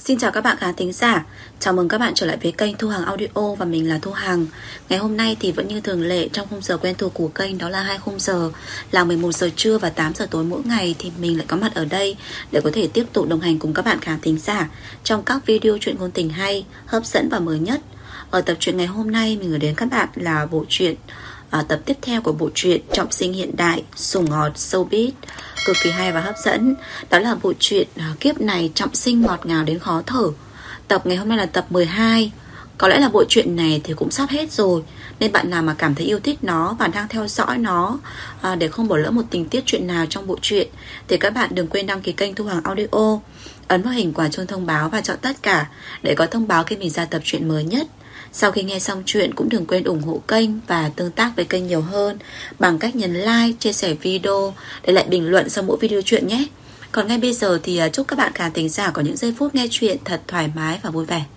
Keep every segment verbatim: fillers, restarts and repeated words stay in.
Xin chào các bạn khán thính giả. Chào mừng các bạn trở lại với kênh Thu Hằng Audio và mình là Thu Hằng. Ngày hôm nay thì vẫn như thường lệ, trong khung giờ quen thuộc của kênh đó là hai khung giờ là mười một giờ trưa và tám giờ tối mỗi ngày, thì mình lại có mặt ở đây để có thể tiếp tục đồng hành cùng các bạn khán thính giả trong các video truyện ngôn tình hay, hấp dẫn và mới nhất. Ở tập truyện ngày hôm nay mình gửi đến các bạn là bộ truyện À, tập tiếp theo của bộ truyện Trọng sinh hiện đại, sủng ngọt showbiz, cực kỳ hay và hấp dẫn. Đó là bộ truyện à, Kiếp này trọng sinh ngọt ngào đến khó thở. Tập ngày hôm nay là tập mười hai. Có lẽ là bộ truyện này thì cũng sắp hết rồi, nên bạn nào mà cảm thấy yêu thích nó và đang theo dõi nó à, để không bỏ lỡ một tình tiết truyện nào trong bộ truyện, thì các bạn đừng quên đăng ký kênh Thu Hằng Audio, ấn vào hình quả chuông thông báo và chọn tất cả để có thông báo khi mình ra tập truyện mới nhất. Sau khi nghe xong chuyện cũng đừng quên ủng hộ kênh và tương tác với kênh nhiều hơn bằng cách nhấn like, chia sẻ video, để lại bình luận sau mỗi video chuyện nhé. Còn ngay bây giờ thì chúc các bạn khán thính giả có những giây phút nghe chuyện thật thoải mái và vui vẻ.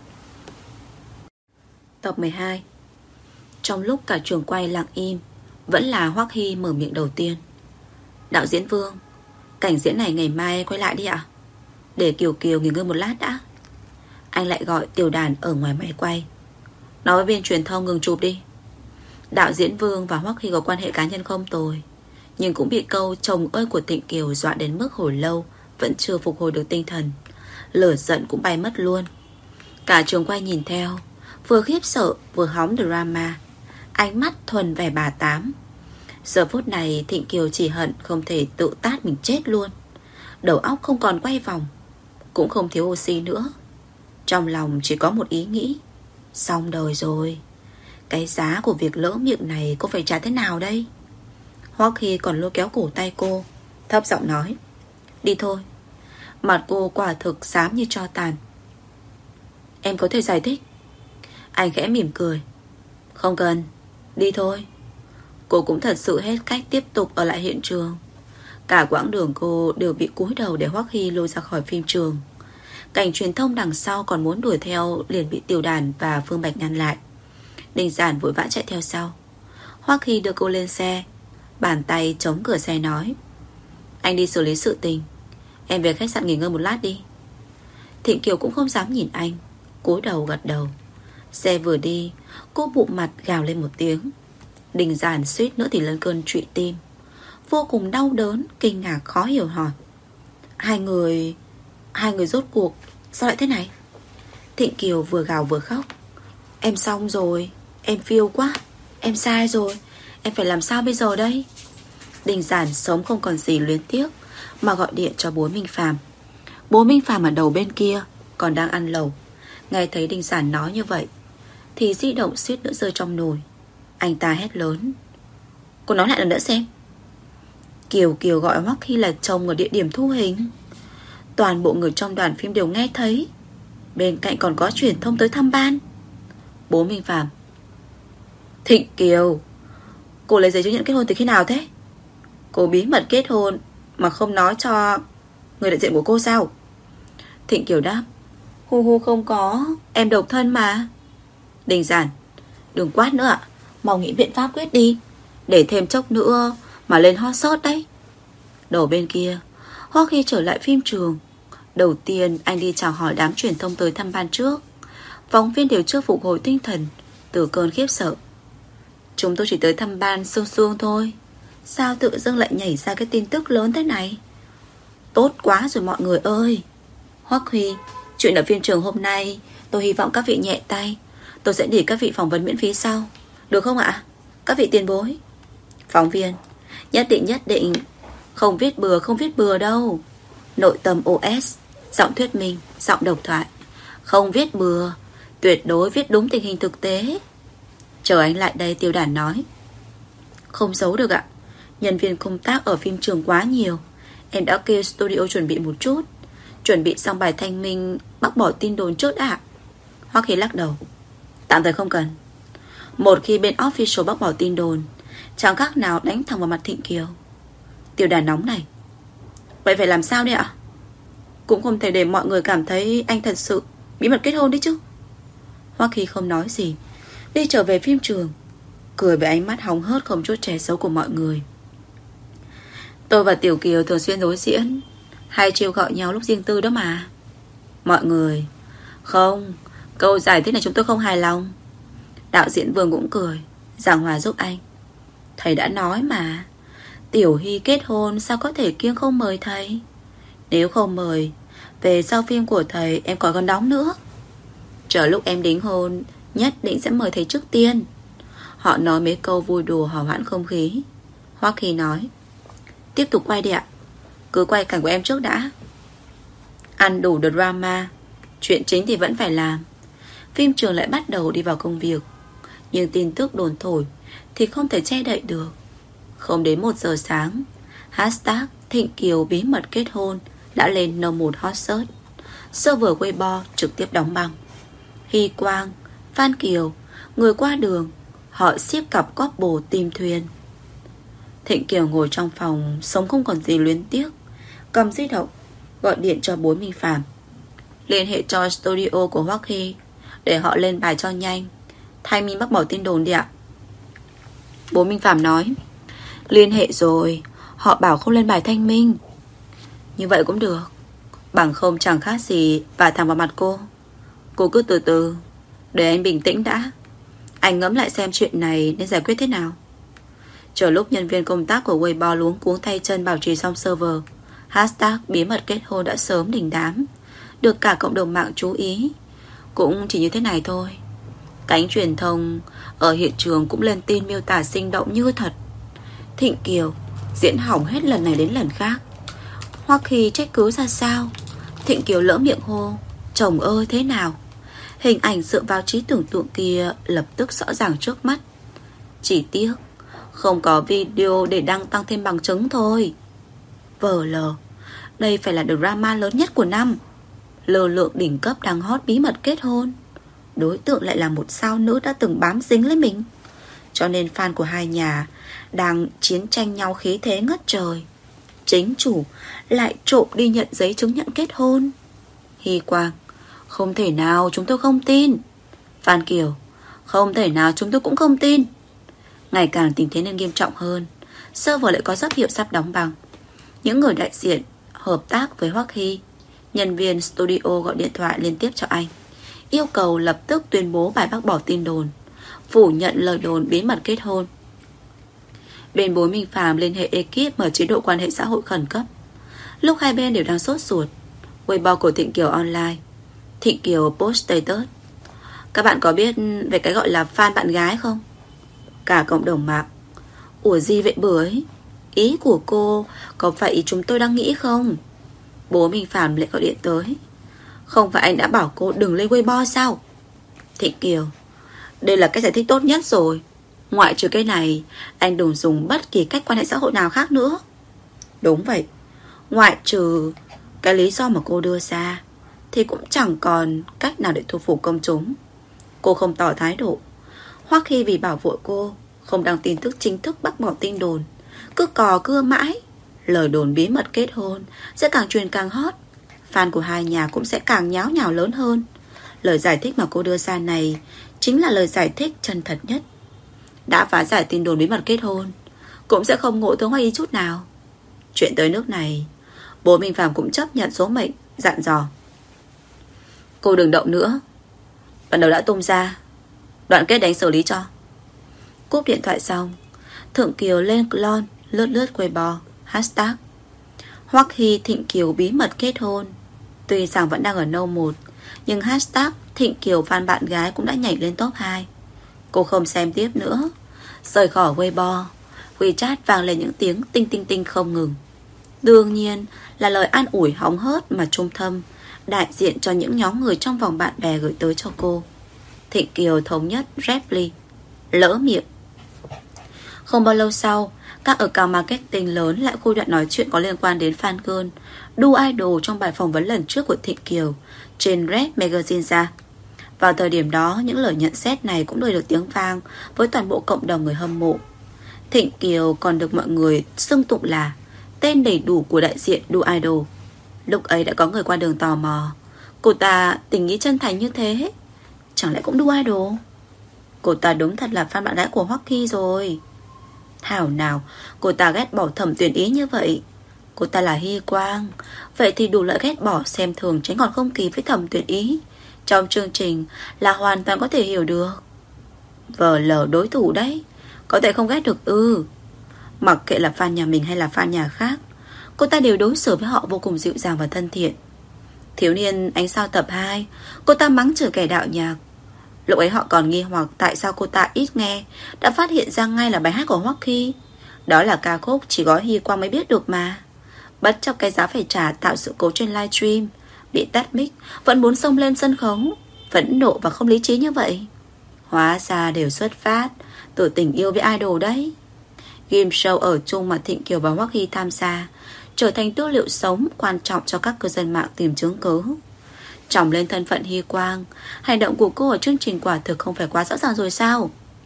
Tập mười hai. Trong lúc cả trường quay lặng im, vẫn là Hoắc Hy mở miệng đầu tiên. Đạo diễn Vương, cảnh diễn này ngày mai quay lại đi ạ. Để Kiều Kiều nghỉ ngơi một lát đã. Anh lại gọi Tiểu Đàn ở ngoài máy quay. Nói với bên truyền thông ngừng chụp đi. Đạo diễn Vương và Hoắc Hy có quan hệ cá nhân không tồi, nhưng cũng bị câu chồng ơi của Tịnh Kiều dọa đến mức hồi lâu vẫn chưa phục hồi được tinh thần. Lửa giận cũng bay mất luôn. Cả trường quay nhìn theo, vừa khiếp sợ vừa hóng drama, ánh mắt thuần vẻ bà tám. Giờ phút này Tịnh Kiều chỉ hận không thể tự tát mình chết luôn. Đầu óc không còn quay vòng, cũng không thiếu oxy nữa. Trong lòng chỉ có một ý nghĩ: xong đời rồi. Cái giá của việc lỡ miệng này cô phải trả thế nào đây? Hoắc Hy còn lôi kéo cổ tay cô, thấp giọng nói: đi thôi. Mặt cô quả thực xám như tro tàn. Em có thể giải thích. Anh khẽ mỉm cười: không cần, đi thôi. Cô cũng thật sự hết cách tiếp tục ở lại hiện trường. Cả quãng đường cô đều bị cúi đầu để Hoắc Hy lôi ra khỏi phim trường. Cảnh truyền thông đằng sau còn muốn đuổi theo liền bị Tiểu Đàn và Phương Bạch ngăn lại. Đình Giản vội vã chạy theo sau. Hoắc Hy đưa cô lên xe, bàn tay chống cửa xe nói: anh đi xử lý sự tình, em về khách sạn nghỉ ngơi một lát đi. Thịnh Kiều cũng không dám nhìn anh, cúi đầu gật đầu. Xe vừa đi, cô bụng mặt gào lên một tiếng. Đình Giản suýt nữa thì lên cơn trụy tim, vô cùng đau đớn, kinh ngạc khó hiểu hỏi: Hai người Hai người rốt cuộc sao lại thế này? Thịnh Kiều vừa gào vừa khóc: em xong rồi, em phiêu quá, em sai rồi, em phải làm sao bây giờ đây? Đình Giản sống không còn gì luyến tiếc mà gọi điện cho bố Minh Phàm. Bố Minh Phàm ở đầu bên kia còn đang ăn lẩu, nghe thấy Đình Giản nói như vậy thì di động suýt nữa rơi trong nồi. Anh ta hét lớn: cô nói lại lần nữa xem. Kiều Kiều gọi Hoắc Hy là chồng ở địa điểm thu hình. Toàn bộ người trong đoàn phim đều nghe thấy, bên cạnh còn có truyền thông tới thăm ban. Bố Minh Phàm: Thịnh Kiều, cô lấy giấy chứng nhận kết hôn từ khi nào thế? Cô bí mật kết hôn mà không nói cho người đại diện của cô sao? Thịnh Kiều đáp: Hu hu không có, em độc thân mà. Đình Giản: đừng quát nữa ạ, mau nghĩ biện pháp quyết đi, để thêm chốc nữa mà lên hot search đấy. Đầu bên kia, Hoắc Hy trở lại phim trường. Đầu tiên anh đi chào hỏi đám truyền thông tới thăm ban trước. Phóng viên đều chưa phục hồi tinh thần từ cơn khiếp sợ. Chúng tôi chỉ tới thăm ban sương sương thôi, sao tự dưng lại nhảy ra cái tin tức lớn thế này? Tốt quá rồi mọi người ơi. Hoắc Hy, chuyện ở phim trường hôm nay tôi hy vọng các vị nhẹ tay. Tôi sẽ để các vị phỏng vấn miễn phí sau, được không ạ? Các vị tiền bối. Phóng viên: nhất định nhất định, không viết bừa không viết bừa đâu. Nội tâm o ét, giọng thuyết minh, giọng độc thoại: không viết bừa, tuyệt đối viết đúng tình hình thực tế. Chờ anh lại đây, Tiểu Đàn nói: không giấu được ạ, nhân viên công tác ở phim trường quá nhiều, em đã kêu studio chuẩn bị một chút, chuẩn bị xong bài thanh minh, bác bỏ tin đồn trước đã. Hoắc Hy lắc đầu: tạm thời không cần. Một khi bên official bác bỏ tin đồn, chẳng khác nào đánh thẳng vào mặt Thịnh Kiều. Tiểu Đàn nóng này: vậy phải làm sao đây ạ? Cũng không thể để mọi người cảm thấy anh thật sự bí mật kết hôn đấy chứ. Hoắc Hy không nói gì, đi trở về phim trường, cười với ánh mắt hóng hớt không chút che giấu của mọi người. Tôi và Tiểu Kiều thường xuyên đối diễn, hay trêu gọi nhau lúc riêng tư đó mà. Mọi người: Không, câu giải thích này chúng tôi không hài lòng. Đạo diễn Vương cũng cười, giảng hòa giúp anh. Thầy đã nói mà, Tiểu Hy kết hôn sao có thể kiêng không mời thầy. Nếu không mời, về sau phim của thầy em còn còn đóng nữa. Chờ lúc em đính hôn, nhất định sẽ mời thầy trước tiên. Họ nói mấy câu vui đùa hò hoãn không khí. Hoắc Hy nói: Tiếp tục quay đi ạ. Cứ quay cảnh của em trước đã. Ăn đủ drama, chuyện chính thì vẫn phải làm. Phim trường lại bắt đầu đi vào công việc. Nhưng tin tức đồn thổi thì không thể che đậy được. Không đến một giờ sáng, hashtag Thịnh Kiều bí mật kết hôn đã lên number một hot search. Server Weibo trực tiếp đóng băng. Hy Quang, Phan Kiều, người qua đường, họ xiết cặp couple tìm thuyền. Thịnh Kiều ngồi trong phòng, sống không còn gì luyến tiếc, cầm di động gọi điện cho bố Minh Phạm, liên hệ cho studio của Hoắc Hy để họ lên bài cho nhanh. Thay Minh bác bỏ tin đồn đi ạ. Bố Minh Phạm nói: Liên hệ rồi, họ bảo không lên bài thanh minh. Như vậy cũng được, bằng không chẳng khác gì và thẳng vào mặt cô. Cô cứ từ từ, để anh bình tĩnh đã. Anh ngẫm lại xem chuyện này nên giải quyết thế nào. Chờ lúc nhân viên công tác của Weibo luống cuống tay chân bảo trì xong server, hashtag bí mật kết hôn đã sớm đình đám, được cả cộng đồng mạng chú ý. Cũng chỉ như thế này thôi. Cánh truyền thông ở hiện trường cũng lên tin miêu tả sinh động như thật. Thịnh Kiều diễn hỏng hết lần này đến lần khác. Hoắc Hy trách cứ ra sao, Thịnh Kiều lỡ miệng hô: Chồng ơi thế nào. Hình ảnh dựa vào trí tưởng tượng kia lập tức rõ ràng trước mắt. Chỉ tiếc không có video để đăng tăng thêm bằng chứng thôi. Vờ lờ, đây phải là drama lớn nhất của năm. Lơ lượng đỉnh cấp đang hot bí mật kết hôn, đối tượng lại là một sao nữ đã từng bám dính lấy mình. Cho nên fan của hai nhà đang chiến tranh nhau khí thế ngất trời. Chính chủ lại trộm đi nhận giấy chứng nhận kết hôn. Hy Quang: Không thể nào, chúng tôi không tin. Phan Kiều: Không thể nào, chúng tôi cũng không tin. Ngày càng tình thế nên nghiêm trọng hơn. Server lại có dấu hiệu sắp đóng băng. Những người đại diện hợp tác với Hoắc Hy, nhân viên studio gọi điện thoại liên tiếp cho anh, yêu cầu lập tức tuyên bố bài bác bỏ tin đồn, phủ nhận lời đồn bí mật kết hôn. Bên bố Minh Phạm liên hệ ekip mở chế độ quan hệ xã hội khẩn cấp. Lúc hai bên đều đang sốt ruột, Weibo của Thịnh Kiều online. Thịnh Kiều post status: Các bạn có biết về cái gọi là fan bạn gái không? Cả cộng đồng mạng: Ủa gì vậy bưởi? Ý của cô có phải ý chúng tôi đang nghĩ không? Bố Minh Phạm lại gọi điện tới: Không phải anh đã bảo cô đừng lên Weibo sao? Thịnh Kiều: Đây là cách giải thích tốt nhất rồi. Ngoại trừ cái này, anh đừng dùng bất kỳ cách quan hệ xã hội nào khác nữa. Đúng vậy, ngoại trừ cái lý do mà cô đưa ra thì cũng chẳng còn cách nào để thu phục công chúng. Cô không tỏ thái độ. Hoắc Hy vì bảo vệ cô không đăng tin tức chính thức bác bỏ tin đồn, cứ cò cưa mãi. Lời đồn bí mật kết hôn sẽ càng truyền càng hot. Fan của hai nhà cũng sẽ càng nháo nhào lớn hơn. Lời giải thích mà cô đưa ra này chính là lời giải thích chân thật nhất. Đã phá giải tin đồn bí mật kết hôn, cũng sẽ không ngộ thương Hoắc Hy chút nào. Chuyện tới nước này, bố Minh Phạm cũng chấp nhận số mệnh, dặn dò: Cô đừng động nữa. Ban đầu đã tung ra, đoạn kết đánh xử lý cho. Cúp điện thoại xong, Thượng Kiều lên clone lướt lướt Weibo, hashtag Hoắc Hy Thịnh Kiều bí mật kết hôn. Tuy rằng vẫn đang ở nâu một, nhưng hashtag Thịnh Kiều fan bạn gái cũng đã nhảy lên top hai. Cô không xem tiếp nữa. Rời khỏi Weibo, WeChat vang lên những tiếng tinh tinh tinh không ngừng. Đương nhiên là lời an ủi hóng hớt mà trung thâm đại diện cho những nhóm người trong vòng bạn bè gửi tới cho cô. Thịnh Kiều thống nhất Reply: Lỡ miệng. Không bao lâu sau, các account marketing lớn lại khui đoạn nói chuyện có liên quan đến fan girl, đu idol trong bài phỏng vấn lần trước của Thịnh Kiều trên Red Magazine ra. Vào thời điểm đó, những lời nhận xét này cũng đời được tiếng vang với toàn bộ cộng đồng người hâm mộ. Thịnh Kiều còn được mọi người xưng tụng là tên đầy đủ của đại diện đu idol. Lúc ấy đã có người qua đường tò mò: Cô ta tình ý chân thành như thế, chẳng lẽ cũng đu idol? Cô ta đúng thật là fan bạn gái của Hoắc Hy rồi. Thảo nào cô ta ghét bỏ Thẩm Tuyển Ý như vậy. Cô ta là Hy Quang, vậy thì đủ loại ghét bỏ xem thường tránh còn không kịp với Thẩm Tuyển Ý trong chương trình là hoàn toàn có thể hiểu được. Vờ lờ đối thủ đấy, có thể không ghét được ư? Mặc kệ là fan nhà mình hay là fan nhà khác, cô ta đều đối xử với họ vô cùng dịu dàng và thân thiện. Thiếu niên ánh sao tập hai, cô ta mắng chửi kẻ đạo nhạc. Lúc ấy họ còn nghi hoặc tại sao cô ta ít nghe, đã phát hiện ra ngay là bài hát của Hoắc Hy. Đó là ca khúc chỉ có Hy Quang mới biết được mà. Bất chấp cái giá phải trả tạo sự cố trên livestream, bị tắt mic, vẫn muốn xông lên sân khấu, phẫn nộ và không lý trí như vậy. Hóa ra đều xuất phát từ tình yêu với idol đấy. Game show ở chung mà Thịnh Kiều và Hoắc Hy tham gia trở thành tư liệu sống quan trọng cho các cư dân mạng tìm chứng cứ. Tròng lên thân phận Hy Quang, hành động của cô ở chương trình quả thực không phải quá rõ ràng rồi sao?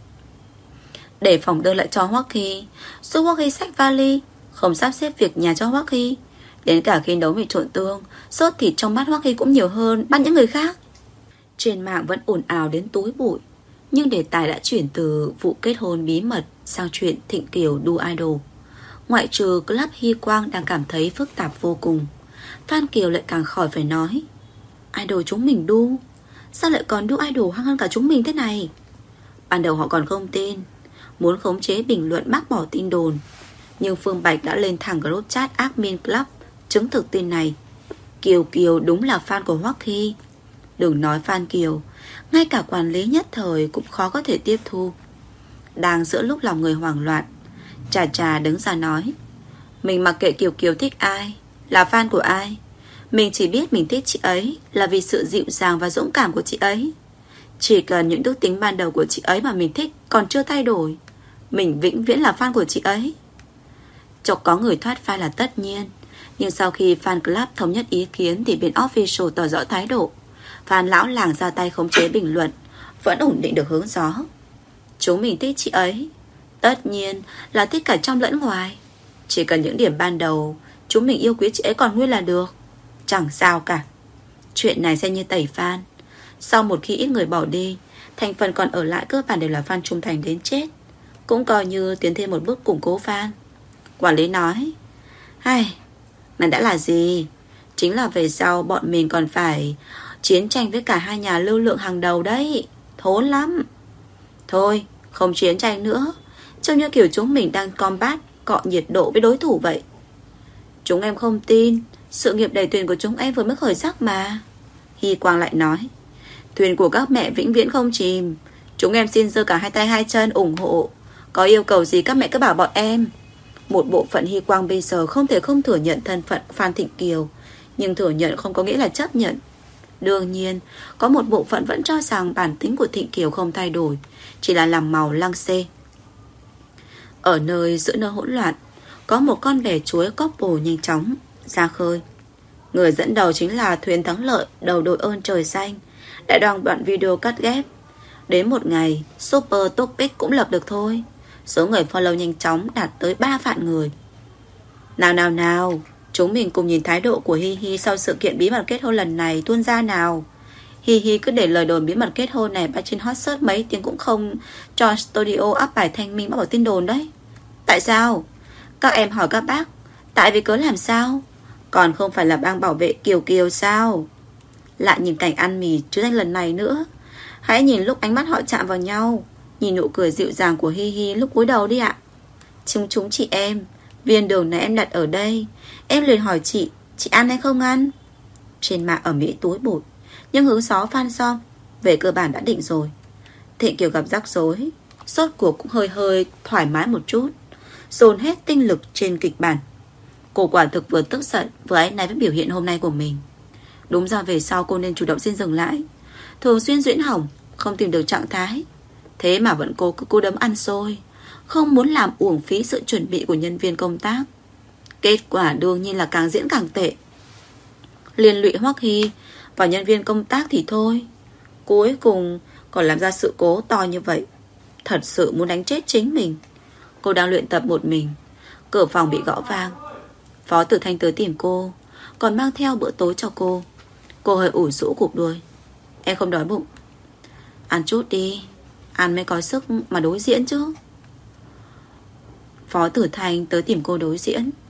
Để phòng đơn lại cho Hoắc Hy, giúp Hoắc Hy xách vali, không sắp xếp việc nhà cho Hoắc Hy. Đến cả khi nấu mì trộn tương, sốt thịt trong bát Hoắc Hy cũng nhiều hơn bát những người khác. Trên mạng vẫn ồn ào đến túi bụi, nhưng đề tài đã chuyển từ vụ kết hôn bí mật sang chuyện Thịnh Kiều đu idol. Ngoại trừ club Hy Quang đang cảm thấy phức tạp vô cùng, Phan Kiều lại càng khỏi phải nói. Idol chúng mình đu, sao lại còn đu idol hăng hơn cả chúng mình thế này? Ban đầu họ còn không tin, muốn khống chế bình luận bác bỏ tin đồn, nhưng Phương Bạch đã lên thẳng group chat admin club chứng thực tin này. Kiều Kiều đúng là fan của Hoắc Hy. Đừng nói Phan Kiều, ngay cả quản lý nhất thời cũng khó có thể tiếp thu. Đang giữa lúc lòng người hoảng loạn, Trà Trà đứng ra nói, mình mặc kệ Kiều Kiều thích ai, là fan của ai, mình chỉ biết mình thích chị ấy là vì sự dịu dàng và dũng cảm của chị ấy. Chỉ cần những đức tính ban đầu của chị ấy mà mình thích còn chưa thay đổi, mình vĩnh viễn là fan của chị ấy. Chọc có người thoát fan là tất nhiên, nhưng sau khi fan club thống nhất ý kiến thì bên official tỏ rõ thái độ. Fan lão làng ra tay khống chế bình luận, vẫn ổn định được hướng gió. Chúng mình thích chị ấy, tất nhiên là thích cả trong lẫn ngoài. Chỉ cần những điểm ban đầu chúng mình yêu quý chị ấy còn nguyên là được, chẳng sao cả. Chuyện này xem như tẩy fan. Sau một khi ít người bỏ đi, thành phần còn ở lại cơ bản đều là fan trung thành đến chết, cũng coi như tiến thêm một bước củng cố fan. Quản lý nói, hay, này đã là gì? Chính là về sau bọn mình còn phải chiến tranh với cả hai nhà lưu lượng hàng đầu đấy, thốn lắm. Thôi, không chiến tranh nữa, trông như kiểu chúng mình đang combat, cọ nhiệt độ với đối thủ vậy. Chúng em không tin, sự nghiệp đẩy thuyền của chúng em vừa mới khởi sắc mà. Hy Quang lại nói, thuyền của các mẹ vĩnh viễn không chìm. Chúng em xin giơ cả hai tay hai chân ủng hộ. Có yêu cầu gì các mẹ cứ bảo bọn em. Một bộ phận Hy Quang bây giờ không thể không thừa nhận thân phận Phan Thịnh Kiều, nhưng thừa nhận không có nghĩa là chấp nhận. Đương nhiên, có một bộ phận vẫn cho rằng bản tính của Thịnh Kiều không thay đổi, chỉ là làm màu lăng xê. Ở nơi giữa nơi hỗn loạn, có một con bè chuối couple nhanh chóng ra khơi. Người dẫn đầu chính là thuyền thắng lợi đầu đội ơn trời xanh. Đại đoàn đoạn video cắt ghép. Đến một ngày, Super Topic cũng lập được thôi. Số người follow nhanh chóng đạt tới ba vạn người. Nào nào nào, chúng mình cùng nhìn thái độ của Hi Hi sau sự kiện bí mật kết hôn lần này tuôn ra nào. Hi Hi cứ để lời đồn bí mật kết hôn này bay trên hot search mấy tiếng cũng không cho studio up bài thanh minh bác bỏ tin đồn đấy. Tại sao? Các em hỏi các bác, tại vì cớ làm sao? Còn không phải là bang bảo vệ Kiều Kiều sao? Lại nhìn cảnh ăn mì chứ danh lần này nữa. Hãy nhìn lúc ánh mắt họ chạm vào nhau, nhìn nụ cười dịu dàng của Hi Hi lúc cúi đầu đi ạ. Chúng chúng chị em, viên đường này em đặt ở đây. Em liền hỏi chị, chị ăn hay không ăn? Trên mạng ở Mỹ túi bụt, nhưng hướng gió phan xong về cơ bản đã định rồi. Thịnh Kiều gặp rắc rối, sốt cuộc cũng hơi hơi thoải mái một chút, dồn hết tinh lực trên kịch bản. Cô quả thực vừa tức giận vừa áy náy với biểu hiện hôm nay của mình. Đúng ra về sau cô nên chủ động xin dừng lại. Thường xuyên diễn hỏng, không tìm được trạng thái, thế mà vẫn cố cứ cố đấm ăn xôi, không muốn làm uổng phí sự chuẩn bị của nhân viên công tác. Kết quả đương nhiên là càng diễn càng tệ. Liên lụy Hoắc Hy và nhân viên công tác thì thôi, cuối cùng còn làm ra sự cố to như vậy. Thật sự muốn đánh chết chính mình. Cô đang luyện tập một mình, cửa phòng bị gõ vang. Phó Tử Thanh tới tìm cô, còn mang theo bữa tối cho cô. Cô hơi ủi rũ cụp đuôi. Em không đói bụng. Ăn chút đi, ăn mới có sức mà đối diễn chứ. Phó Tử Thanh tới tìm cô đối diễn.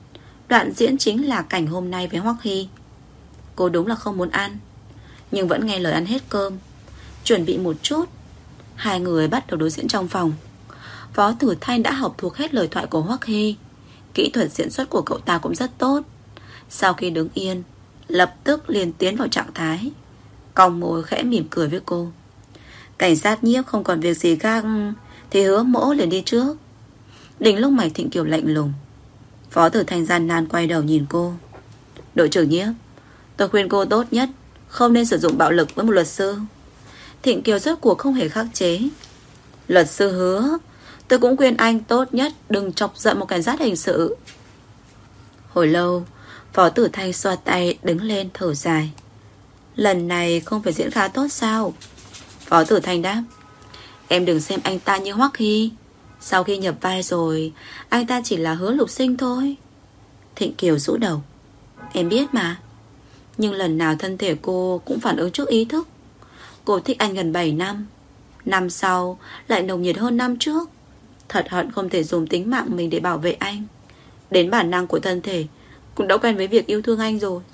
Đoạn diễn chính là cảnh hôm nay với Hoắc Hy. Cô đúng là không muốn ăn, nhưng vẫn nghe lời ăn hết cơm. Chuẩn bị một chút, hai người bắt đầu đối diễn trong phòng. Phó Tử Thanh đã học thuộc hết lời thoại của Hoắc Hy. Kỹ thuật diễn xuất của cậu ta cũng rất tốt. Sau khi đứng yên, lập tức liền tiến vào trạng thái, cong môi khẽ mỉm cười với cô. Cảnh sát Nhiếp không còn việc gì khác thì Hứa Mỗ liền đi trước. Đỉnh lông mày Thịnh Kiều lạnh lùng. Phó Tử Thanh gian nan quay đầu nhìn cô. Đội trưởng Nhiếp, tôi khuyên cô tốt nhất không nên sử dụng bạo lực với một luật sư. Thịnh Kiều rốt cuộc không hề khắc chế. Luật sư Hứa, tôi cũng khuyên anh tốt nhất đừng chọc giận một cảnh sát hình sự. Hồi lâu, Phó Tử Thanh xoa tay đứng lên thở dài. Lần này không phải diễn khá tốt sao? Phó Tử Thanh đáp. Em đừng xem anh ta như Hoắc Hy. Sau khi nhập vai rồi, anh ta chỉ là Hứa Lục Sinh thôi. Thịnh Kiều rũ đầu. Em biết mà. Nhưng lần nào thân thể cô cũng phản ứng trước ý thức. Cô thích anh gần bảy năm. Năm sau lại nồng nhiệt hơn năm trước. Thật hận không thể dùng tính mạng mình để bảo vệ anh. Đến bản năng của thân thể cũng đã quen với việc yêu thương anh rồi.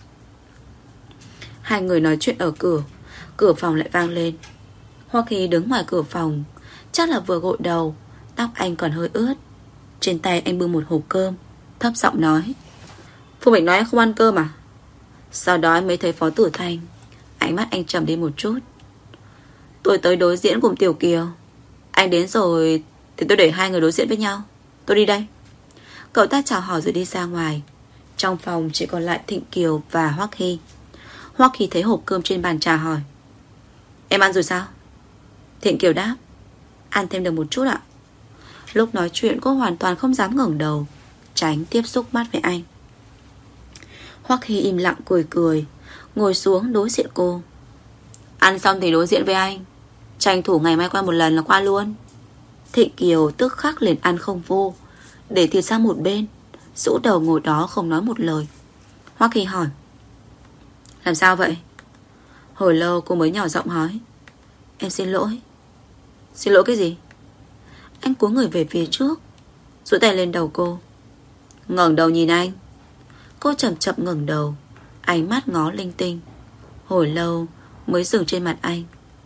Hai người nói chuyện ở cửa. Cửa phòng lại vang lên. Hoa Kỳ đứng ngoài cửa phòng, chắc là vừa gội đầu. Tóc anh còn hơi ướt. Trên tay anh bưng một hộp cơm, thấp giọng nói. Phương Bình nói anh không ăn cơm à? Sau đó anh mới thấy Phó Tử Thanh. Ánh mắt anh trầm đi một chút. Tôi tới đối diễn cùng Tiểu Kiều. Anh đến rồi thì tôi để hai người đối diễn với nhau. Tôi đi đây. Cậu ta chào hỏi rồi đi ra ngoài. Trong phòng chỉ còn lại Thịnh Kiều và Hoắc Hy. Hoắc Hy thấy hộp cơm trên bàn trà hỏi. Em ăn rồi sao? Thịnh Kiều đáp. Ăn thêm được một chút ạ. Lúc nói chuyện cô hoàn toàn không dám ngẩng đầu, tránh tiếp xúc mắt với anh. Hoắc Hy im lặng cười cười, ngồi xuống đối diện cô. Ăn xong thì đối diện với anh. Tranh thủ ngày mai qua một lần là qua luôn. Thịnh Kiều tức khắc liền ăn không vô, để thịt sang một bên, rũ đầu ngồi đó không nói một lời. Hoắc Hy hỏi. Làm sao vậy? Hồi lâu cô mới nhỏ giọng hỏi. Em xin lỗi. Xin lỗi cái gì? Anh cúi người về phía trước, duỗi tay lên đầu cô. Ngẩng đầu nhìn anh. Cô chậm chậm ngẩng đầu, ánh mắt ngó linh tinh. Hồi lâu mới dừng trên mặt anh.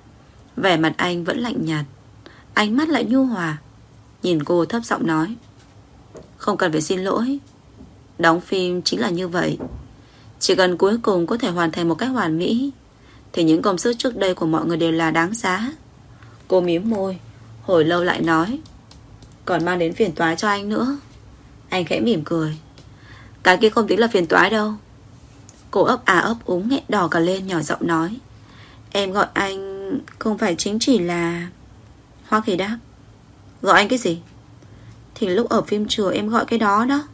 Vẻ mặt anh vẫn lạnh nhạt, ánh mắt lại nhu hòa. Nhìn cô thấp giọng nói. Không cần phải xin lỗi. Đóng phim chính là như vậy. Chỉ cần cuối cùng có thể hoàn thành một cách hoàn mỹ thì những công sức trước đây của mọi người đều là đáng giá. Cô mím môi, hồi lâu lại nói. Còn mang đến phiền toái cho anh nữa. Anh khẽ mỉm cười. Cái kia không tính là phiền toái đâu. Cô ấp à ấp úng nghẹn đỏ cả lên, nhỏ giọng nói. Em gọi anh không phải chính chỉ là... Hoa Kỳ đáp. Gọi anh cái gì? Thì lúc ở phim trường em gọi cái đó đó.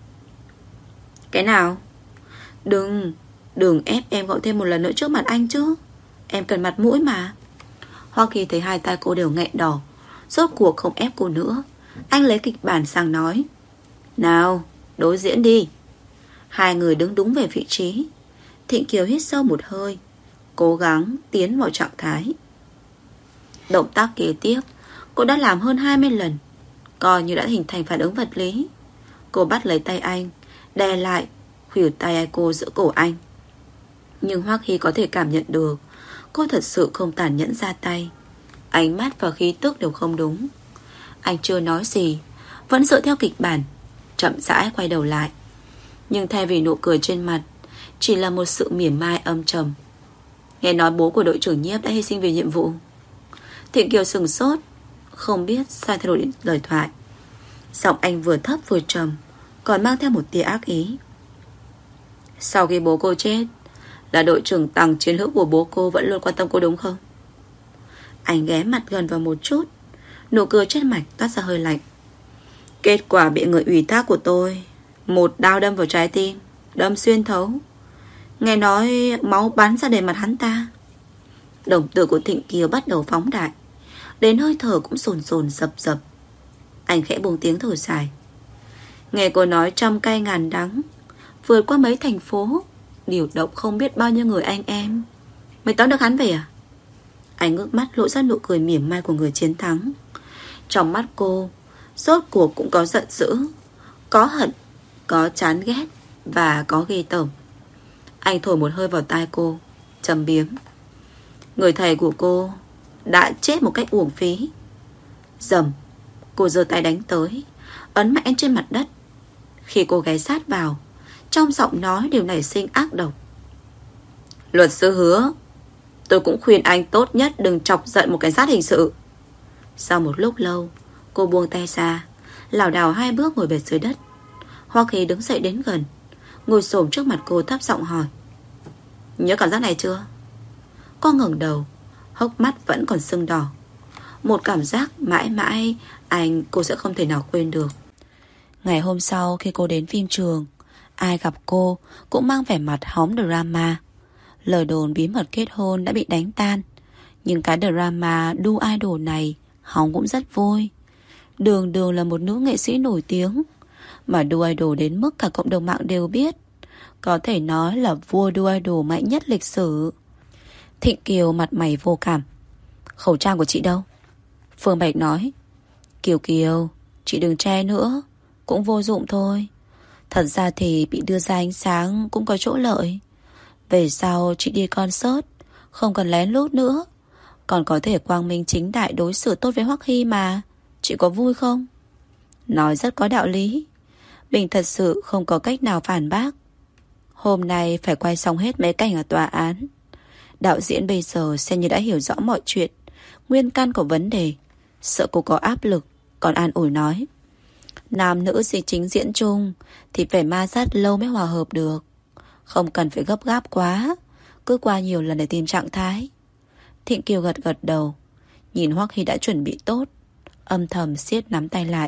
Cái nào? Đừng, đừng ép em gọi thêm một lần nữa trước mặt anh chứ. Em cần mặt mũi mà. Hoa Kỳ thấy hai tay cô đều nghẹn đỏ, rốt cuộc không ép cô nữa. Anh lấy kịch bản sang nói. Nào, đối diễn đi. Hai người đứng đúng về vị trí. Thịnh Kiều hít sâu một hơi, cố gắng tiến vào trạng thái. Động tác kế tiếp cô đã làm hơn hai mươi lần, coi như đã hình thành phản ứng vật lý. Cô bắt lấy tay anh, đè lại, khuỷu tay cô giữa cổ anh. Nhưng Hoắc Hy có thể cảm nhận được cô thật sự không tàn nhẫn ra tay. Ánh mắt và khí tức đều không đúng. Anh chưa nói gì, vẫn dựa theo kịch bản, chậm rãi quay đầu lại. Nhưng thay vì nụ cười trên mặt, chỉ là một sự mỉa mai âm trầm. Nghe nói bố của đội trưởng Nhiếp đã hy sinh vì nhiệm vụ. Thịnh Kiều sừng sốt, không biết sao thay đổi lời thoại. Giọng anh vừa thấp vừa trầm, còn mang theo một tia ác ý. Sau khi bố cô chết, là đội trưởng Tằng chiến hữu của bố cô vẫn luôn quan tâm cô đúng không? Anh ghé mặt gần vào một chút, nụ cười trên mặt toát ra hơi lạnh. Kết quả bị người ủy thác của tôi một đao đâm vào trái tim, đâm xuyên thấu. Nghe nói máu bắn ra đầy mặt hắn ta. Đồng tử của Thịnh Kiều bắt đầu phóng đại, đến hơi thở cũng sồn sồn dập dập. Anh khẽ buông tiếng thở dài. Nghe cô nói trăm cay ngàn đắng, vượt qua mấy thành phố, điều động không biết bao nhiêu người anh em, mới tóm được hắn về à? Anh ngước mắt lộ ra nụ cười mỉa mai của người chiến thắng. Trong mắt cô rốt cuộc cũng có giận dữ, có hận, có chán ghét, và có ghê tởm. Anh thổi một hơi vào tai cô, trầm biếm: người thầy của cô đã chết một cách uổng phí. Dầm. Cô giơ tay đánh tới, ấn mạnh anh trên mặt đất. Khi cô ghé sát vào, trong giọng nói đều nảy sinh ác độc: luật sư Hứa, tôi cũng khuyên anh tốt nhất đừng chọc giận một cảnh sát hình sự. Sau một lúc lâu, cô buông tay ra, lảo đảo hai bước ngồi bệt dưới đất. Hoa Kỳ đứng dậy đến gần, ngồi xổm trước mặt cô thấp giọng hỏi: nhớ cảm giác này chưa? Cô ngẩng đầu, hốc mắt vẫn còn sưng đỏ. Một cảm giác mãi mãi anh cô sẽ không thể nào quên được. Ngày hôm sau khi cô đến phim trường, ai gặp cô cũng mang vẻ mặt hóng drama. Lời đồn bí mật kết hôn đã bị đánh tan, nhưng cái drama đu idol này hóng cũng rất vui. Đường Đường là một nữ nghệ sĩ nổi tiếng, mà đu idol đến mức cả cộng đồng mạng đều biết. Có thể nói là vua đu idol mạnh nhất lịch sử. Thịnh Kiều mặt mày vô cảm: khẩu trang của chị đâu? Phương Bạch nói: Kiều Kiều, chị đừng che nữa, cũng vô dụng thôi. Thật ra thì bị đưa ra ánh sáng cũng có chỗ lợi. Về sau chị đi concert không cần lén lút nữa, còn có thể quang minh chính đại đối xử tốt với Hoắc Hy mà. Chị có vui không? Nói rất có đạo lý. Bình thật sự không có cách nào phản bác. Hôm nay phải quay xong hết mấy cảnh ở tòa án. Đạo diễn bây giờ xem như đã hiểu rõ mọi chuyện, nguyên căn của vấn đề. Sợ cô có áp lực, còn an ủi nói: nam nữ gì chính diễn chung thì phải ma sát lâu mới hòa hợp được. Không cần phải gấp gáp quá, cứ qua nhiều lần để tìm trạng thái. Thịnh Kiều gật gật đầu, nhìn Hoắc Hy đã chuẩn bị tốt, âm thầm siết nắm tay lại.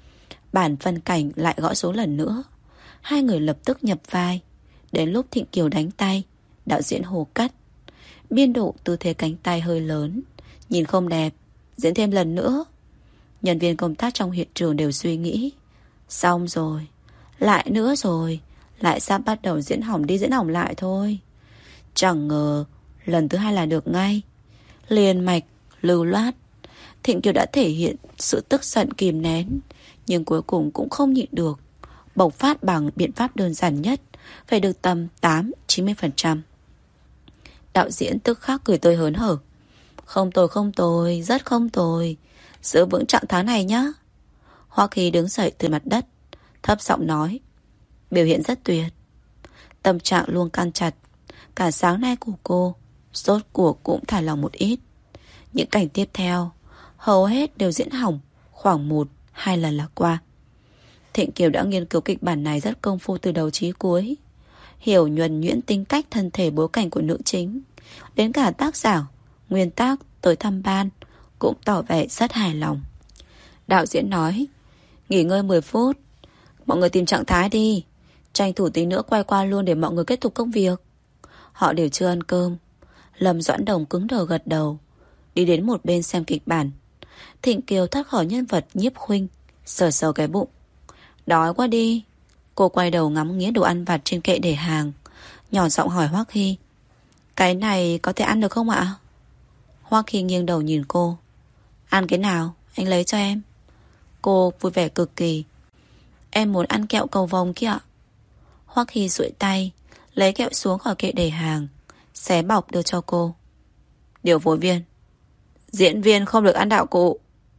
Bản phân cảnh lại gõ số lần nữa. Hai người lập tức nhập vai. Đến lúc Thịnh Kiều đánh tay, đạo diễn hồ cắt. Biên độ tư thế cánh tay hơi lớn, nhìn không đẹp, diễn thêm lần nữa. Nhân viên công tác trong hiện trường đều suy nghĩ: xong rồi, lại nữa rồi, lại sắp bắt đầu diễn hỏng đi diễn hỏng lại thôi. Chẳng ngờ lần thứ hai là được ngay. Liền mạch, lưu loát. Thịnh Kiều đã thể hiện sự tức giận kìm nén, nhưng cuối cùng cũng không nhịn được, bộc phát bằng biện pháp đơn giản nhất, phải được tầm tám đến chín mươi phần trăm. Đạo diễn tức khắc cười tươi hớn hở: không tồi không tồi, rất không tồi, giữ vững trạng thái này nhá. Hoa Kỳ đứng dậy từ mặt đất, thấp giọng nói: biểu hiện rất tuyệt. Tâm trạng luôn căng chặt, cả sáng nay của cô rốt cuộc cũng thả lòng một ít. Những cảnh tiếp theo hầu hết đều diễn hỏng khoảng một, hai lần là qua. Thịnh Kiều đã nghiên cứu kịch bản này rất công phu từ đầu chí cuối, hiểu nhuần nhuyễn tính cách, thân thể, bối cảnh của nữ chính. Đến cả tác giả, nguyên tác tới thăm ban cũng tỏ vẻ rất hài lòng. Đạo diễn nói: nghỉ ngơi mười phút, mọi người tìm trạng thái đi, tranh thủ tí nữa quay qua luôn để mọi người kết thúc công việc. Họ đều chưa ăn cơm. Lâm Doãn Đồng cứng đờ gật đầu, đi đến một bên xem kịch bản. Thịnh Kiều thoát khỏi nhân vật Nhiếp Khuynh, sờ sờ cái bụng. Đói quá đi. Cô quay đầu ngắm nghía đồ ăn vặt trên kệ để hàng, nhỏ giọng hỏi Hoắc Hy: cái này có thể ăn được không ạ? Hoắc Hy nghiêng đầu nhìn cô: ăn cái nào, anh lấy cho em. Cô vui vẻ cực kỳ: em muốn ăn kẹo cầu vồng kia ạ. Hoắc Hy duỗi tay lấy kẹo xuống khỏi kệ để hàng, xé bọc đưa cho cô. Điều phối viên: diễn viên không được ăn đạo cụ.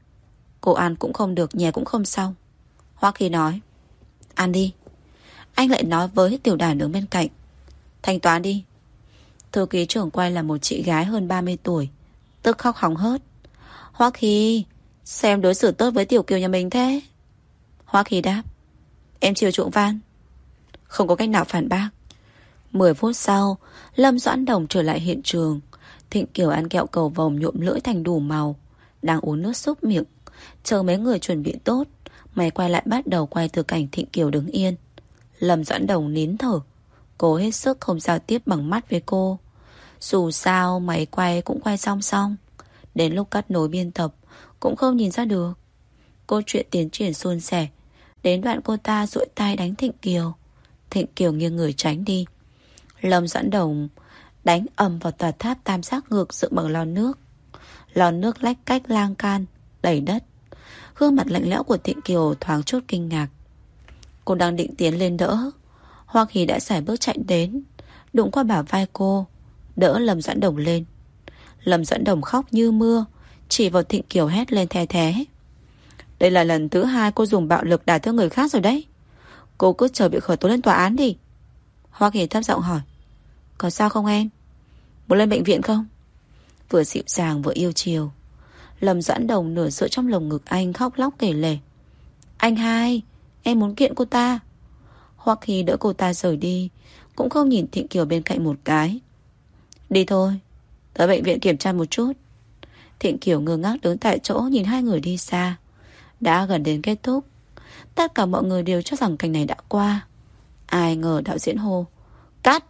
Cô ăn cũng không được, nhè cũng không xong. Hoắc Hy nói: ăn đi. Anh lại nói với tiểu đàn đứng bên cạnh: thanh toán đi. Thư ký trưởng quay là một chị gái hơn ba mươi tuổi, tức khóc hóng hớt: Hoắc Hy, xem đối xử tốt với Tiểu Kiều nhà mình thế. Hoắc Hy đáp: em chiều chuộng van. Không có cách nào phản bác. Mười phút sau, Lâm Doãn Đồng trở lại hiện trường. Thịnh Kiều ăn kẹo cầu vồng nhuộm lưỡi thành đủ màu, đang uống nước súc miệng. Chờ mấy người chuẩn bị tốt, máy quay lại bắt đầu quay từ cảnh Thịnh Kiều đứng yên. Lâm Doãn Đồng nín thở, cố hết sức không giao tiếp bằng mắt với cô. Dù sao máy quay cũng quay song song, đến lúc cắt nối biên tập cũng không nhìn ra được. Câu chuyện tiến triển suôn sẻ, đến đoạn cô ta duỗi tay đánh Thịnh Kiều. Thịnh Kiều nghiêng người tránh đi. Lâm Doãn Đồng đánh ầm vào tòa tháp tam giác ngược dựng bằng lon nước. Lon nước lách cách lang can đầy đất. Gương mặt lạnh lẽo của Thịnh Kiều thoáng chút kinh ngạc. Cô đang định tiến lên đỡ, Hoa Kỳ đã sải bước chạy đến, đụng qua bả vai cô, đỡ Lâm Doãn Đồng lên. Lâm Doãn Đồng khóc như mưa, chỉ vào Thịnh Kiều hét lên the thé: đây là lần thứ hai cô dùng bạo lực đả thương người khác rồi đấy. Cô cứ chờ bị khởi tố lên tòa án đi. Hoa Kỳ thấp giọng hỏi: có sao không em? Muốn lên bệnh viện không? Vừa dịu dàng vừa yêu chiều, Lâm Doãn Đồng nửa dựa trong lồng ngực anh, khóc lóc kể lể: anh hai, em muốn kiện cô ta. Hoa Kỳ đỡ cô ta rời đi, cũng không nhìn Thịnh Kiều bên cạnh một cái. Đi thôi, tới bệnh viện kiểm tra một chút. Thịnh Kiều ngơ ngác đứng tại chỗ nhìn hai người đi xa. Đã gần đến kết thúc, tất cả mọi người đều cho rằng cảnh này đã qua. Ai ngờ đạo diễn hô: cắt!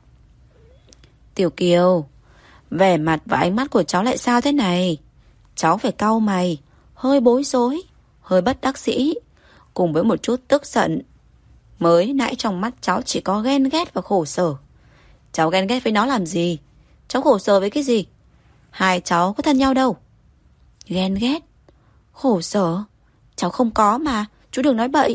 Tiểu Kiều, vẻ mặt và ánh mắt của cháu lại sao thế này? Cháu phải cau mày, hơi bối rối, hơi bất đắc dĩ, cùng với một chút tức giận. Mới nãy trong mắt cháu chỉ có ghen ghét và khổ sở. Cháu ghen ghét với nó làm gì? Cháu khổ sở với cái gì? Hai cháu có thân nhau đâu. Ghen ghét, khổ sở, cháu không có mà, chú đừng nói bậy.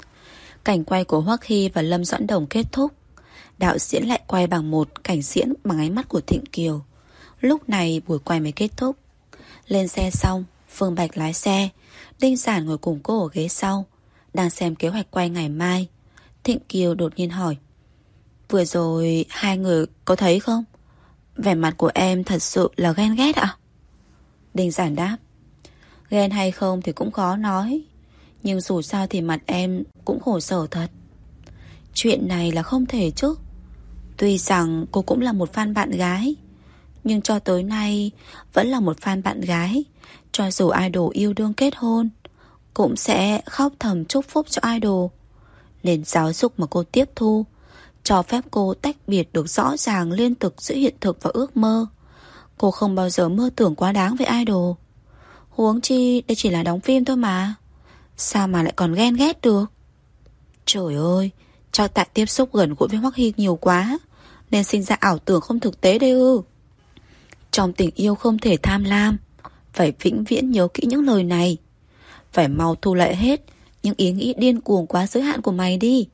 Cảnh quay của Hoắc Hy và Lâm Doãn Đồng kết thúc. Đạo diễn lại quay bằng một cảnh diễn bằng ánh mắt của Thịnh Kiều. Lúc này buổi quay mới kết thúc. Lên xe xong, Phương Bạch lái xe, Đinh Giản ngồi cùng cô ở ghế sau, đang xem kế hoạch quay ngày mai. Thịnh Kiều đột nhiên hỏi: vừa rồi hai người có thấy không? Vẻ mặt của em thật sự là ghen ghét ạ? Đinh Giản đáp: ghen hay không thì cũng khó nói, nhưng dù sao thì mặt em cũng khổ sở thật. Chuyện này là không thể chứ. Tuy rằng cô cũng là một fan bạn gái, nhưng cho tới nay vẫn là một fan bạn gái. Cho dù idol yêu đương kết hôn, cũng sẽ khóc thầm chúc phúc cho idol. Nền giáo dục mà cô tiếp thu cho phép cô tách biệt được rõ ràng liên tục giữa hiện thực và ước mơ. Cô không bao giờ mơ tưởng quá đáng về idol. Huống chi đây chỉ là đóng phim thôi mà, sao mà lại còn ghen ghét được? Trời ơi, cho tại tiếp xúc gần gũi với Hoắc Hy nhiều quá nên sinh ra ảo tưởng không thực tế đây ư? Trong tình yêu không thể tham lam, phải vĩnh viễn nhớ kỹ những lời này. Phải mau thu lại hết những ý nghĩ điên cuồng quá giới hạn của mày đi.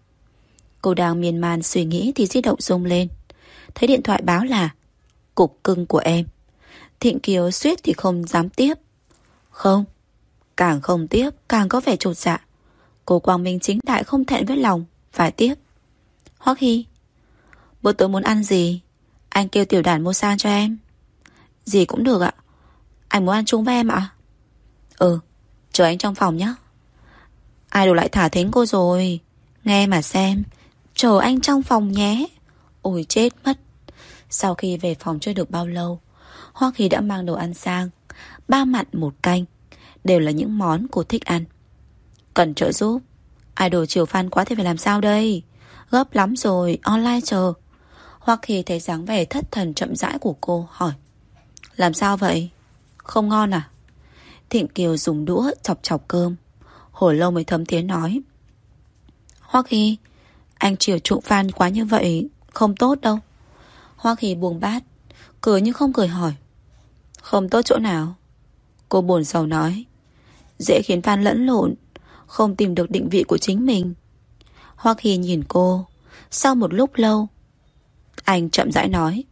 Cô đang miên man suy nghĩ thì di động rung lên. Thấy điện thoại báo là cục cưng của em. Thịnh Kiều suýt thì không dám tiếp. Không, càng không tiếp càng có vẻ chột dạ. Cô quang minh chính đại không thẹn với lòng, phải tiếp. Hoắc Hy, bữa tối muốn ăn gì? Anh kêu Tiểu Đản mua sang cho em. Gì cũng được ạ. Anh muốn ăn chung với em ạ? Ừ, chờ anh trong phòng nhé. Ai đồ lại thả thính cô rồi. Nghe mà xem, chờ anh trong phòng nhé. Ôi chết mất. Sau khi về phòng chưa được bao lâu, Hoắc Hy đã mang đồ ăn sang. Ba mặn một canh, đều là những món cô thích ăn. Cần trợ giúp? Idol chiều fan quá thì phải làm sao đây? Gấp lắm rồi, online chờ. Hoắc Hy thấy dáng vẻ thất thần chậm rãi của cô, hỏi: làm sao vậy? Không ngon à? Thịnh Kiều dùng đũa chọc chọc cơm, hồi lâu mới thấm thía nói: Hoắc Hy, anh chiều chuộng fan quá như vậy không tốt đâu. Hoắc Hy buông bát, cười nhưng không cười, hỏi: không tốt chỗ nào? Cô buồn rầu nói: dễ khiến fan lẫn lộn, không tìm được định vị của chính mình. Hoắc Hy nhìn cô. Sau một lúc lâu, anh chậm rãi nói: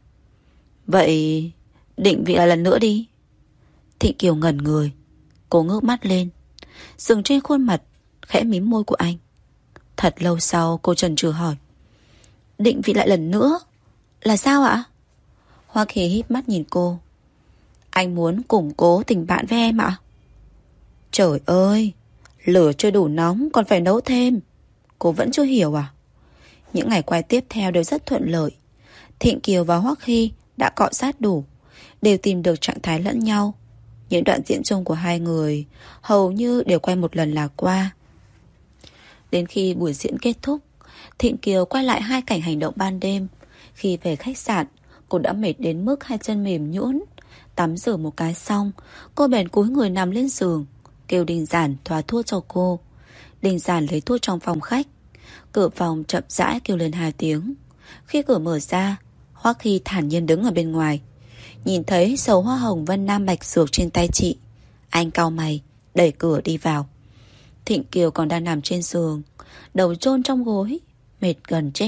vậy định vị là lần nữa đi. Thịnh Kiều ngẩn người. Cô ngước mắt lên, dừng trên khuôn mặt khẽ mím môi của anh. Thật lâu sau cô chần chừ hỏi: định vị lại lần nữa là sao ạ? Hoắc Hy híp mắt nhìn cô: anh muốn củng cố tình bạn với em ạ. Trời ơi, lửa chưa đủ nóng còn phải nấu thêm. Cô vẫn chưa hiểu à? Những ngày quay tiếp theo đều rất thuận lợi. Thịnh Kiều và Hoắc Hy đã cọ sát đủ, đều tìm được trạng thái lẫn nhau. Những đoạn diễn chung của hai người hầu như đều quay một lần là qua. Đến khi buổi diễn kết thúc, Thịnh Kiều quay lại hai cảnh hành động ban đêm. Khi về khách sạn, cô đã mệt đến mức hai chân mềm nhũn. Tắm rửa một cái xong, cô bèn cúi người nằm lên giường, kêu Đinh Giản thoa thuốc cho cô. Đinh Giản lấy thuốc trong phòng khách. Cửa phòng chậm rãi kêu lên hai tiếng. Khi cửa mở ra, Hoắc Hy thản nhiên đứng ở bên ngoài. Nhìn thấy sầu hoa hồng vân nam bạch dược trên tay chị, anh cau mày, đẩy cửa đi vào. Thịnh Kiều còn đang nằm trên giường, đầu chôn trong gối, mệt gần chết.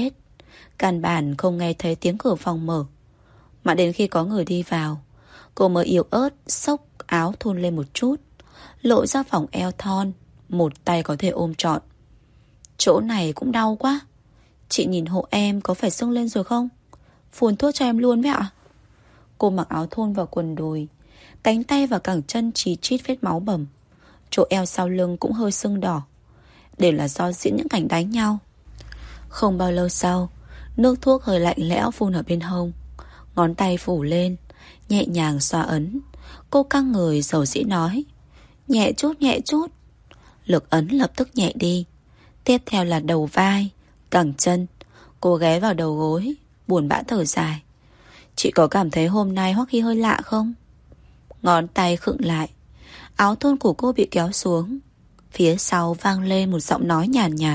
Căn bản không nghe thấy tiếng cửa phòng mở. Mà đến khi có người đi vào, cô mới yếu ớt xốc áo thun lên một chút, lộ ra vòng eo thon, một tay có thể ôm trọn. Chỗ này cũng đau quá. Chị nhìn hộ em có phải sưng lên rồi không? Phun thuốc cho em luôn vậy ạ. Cô mặc áo thun và quần đùi, cánh tay và cẳng chân chí chít vết máu bầm. Chỗ eo sau lưng cũng hơi sưng đỏ. Đều là do diễn những cảnh đánh nhau. Không bao lâu sau, nước thuốc hơi lạnh lẽo phun ở bên hông. Ngón tay phủ lên, nhẹ nhàng xoa ấn. Cô căng người dầu dĩ nói: nhẹ chút, nhẹ chút. Lực ấn lập tức nhẹ đi. Tiếp theo là đầu vai, cẳng chân. Cô ghé vào đầu gối, buồn bã thở dài. Chị có cảm thấy hôm nay Hoắc Hy hơi lạ không? Ngón tay khựng lại. Áo thun của cô bị kéo xuống. Phía sau vang lên một giọng nói nhàn nhạt, nhạt.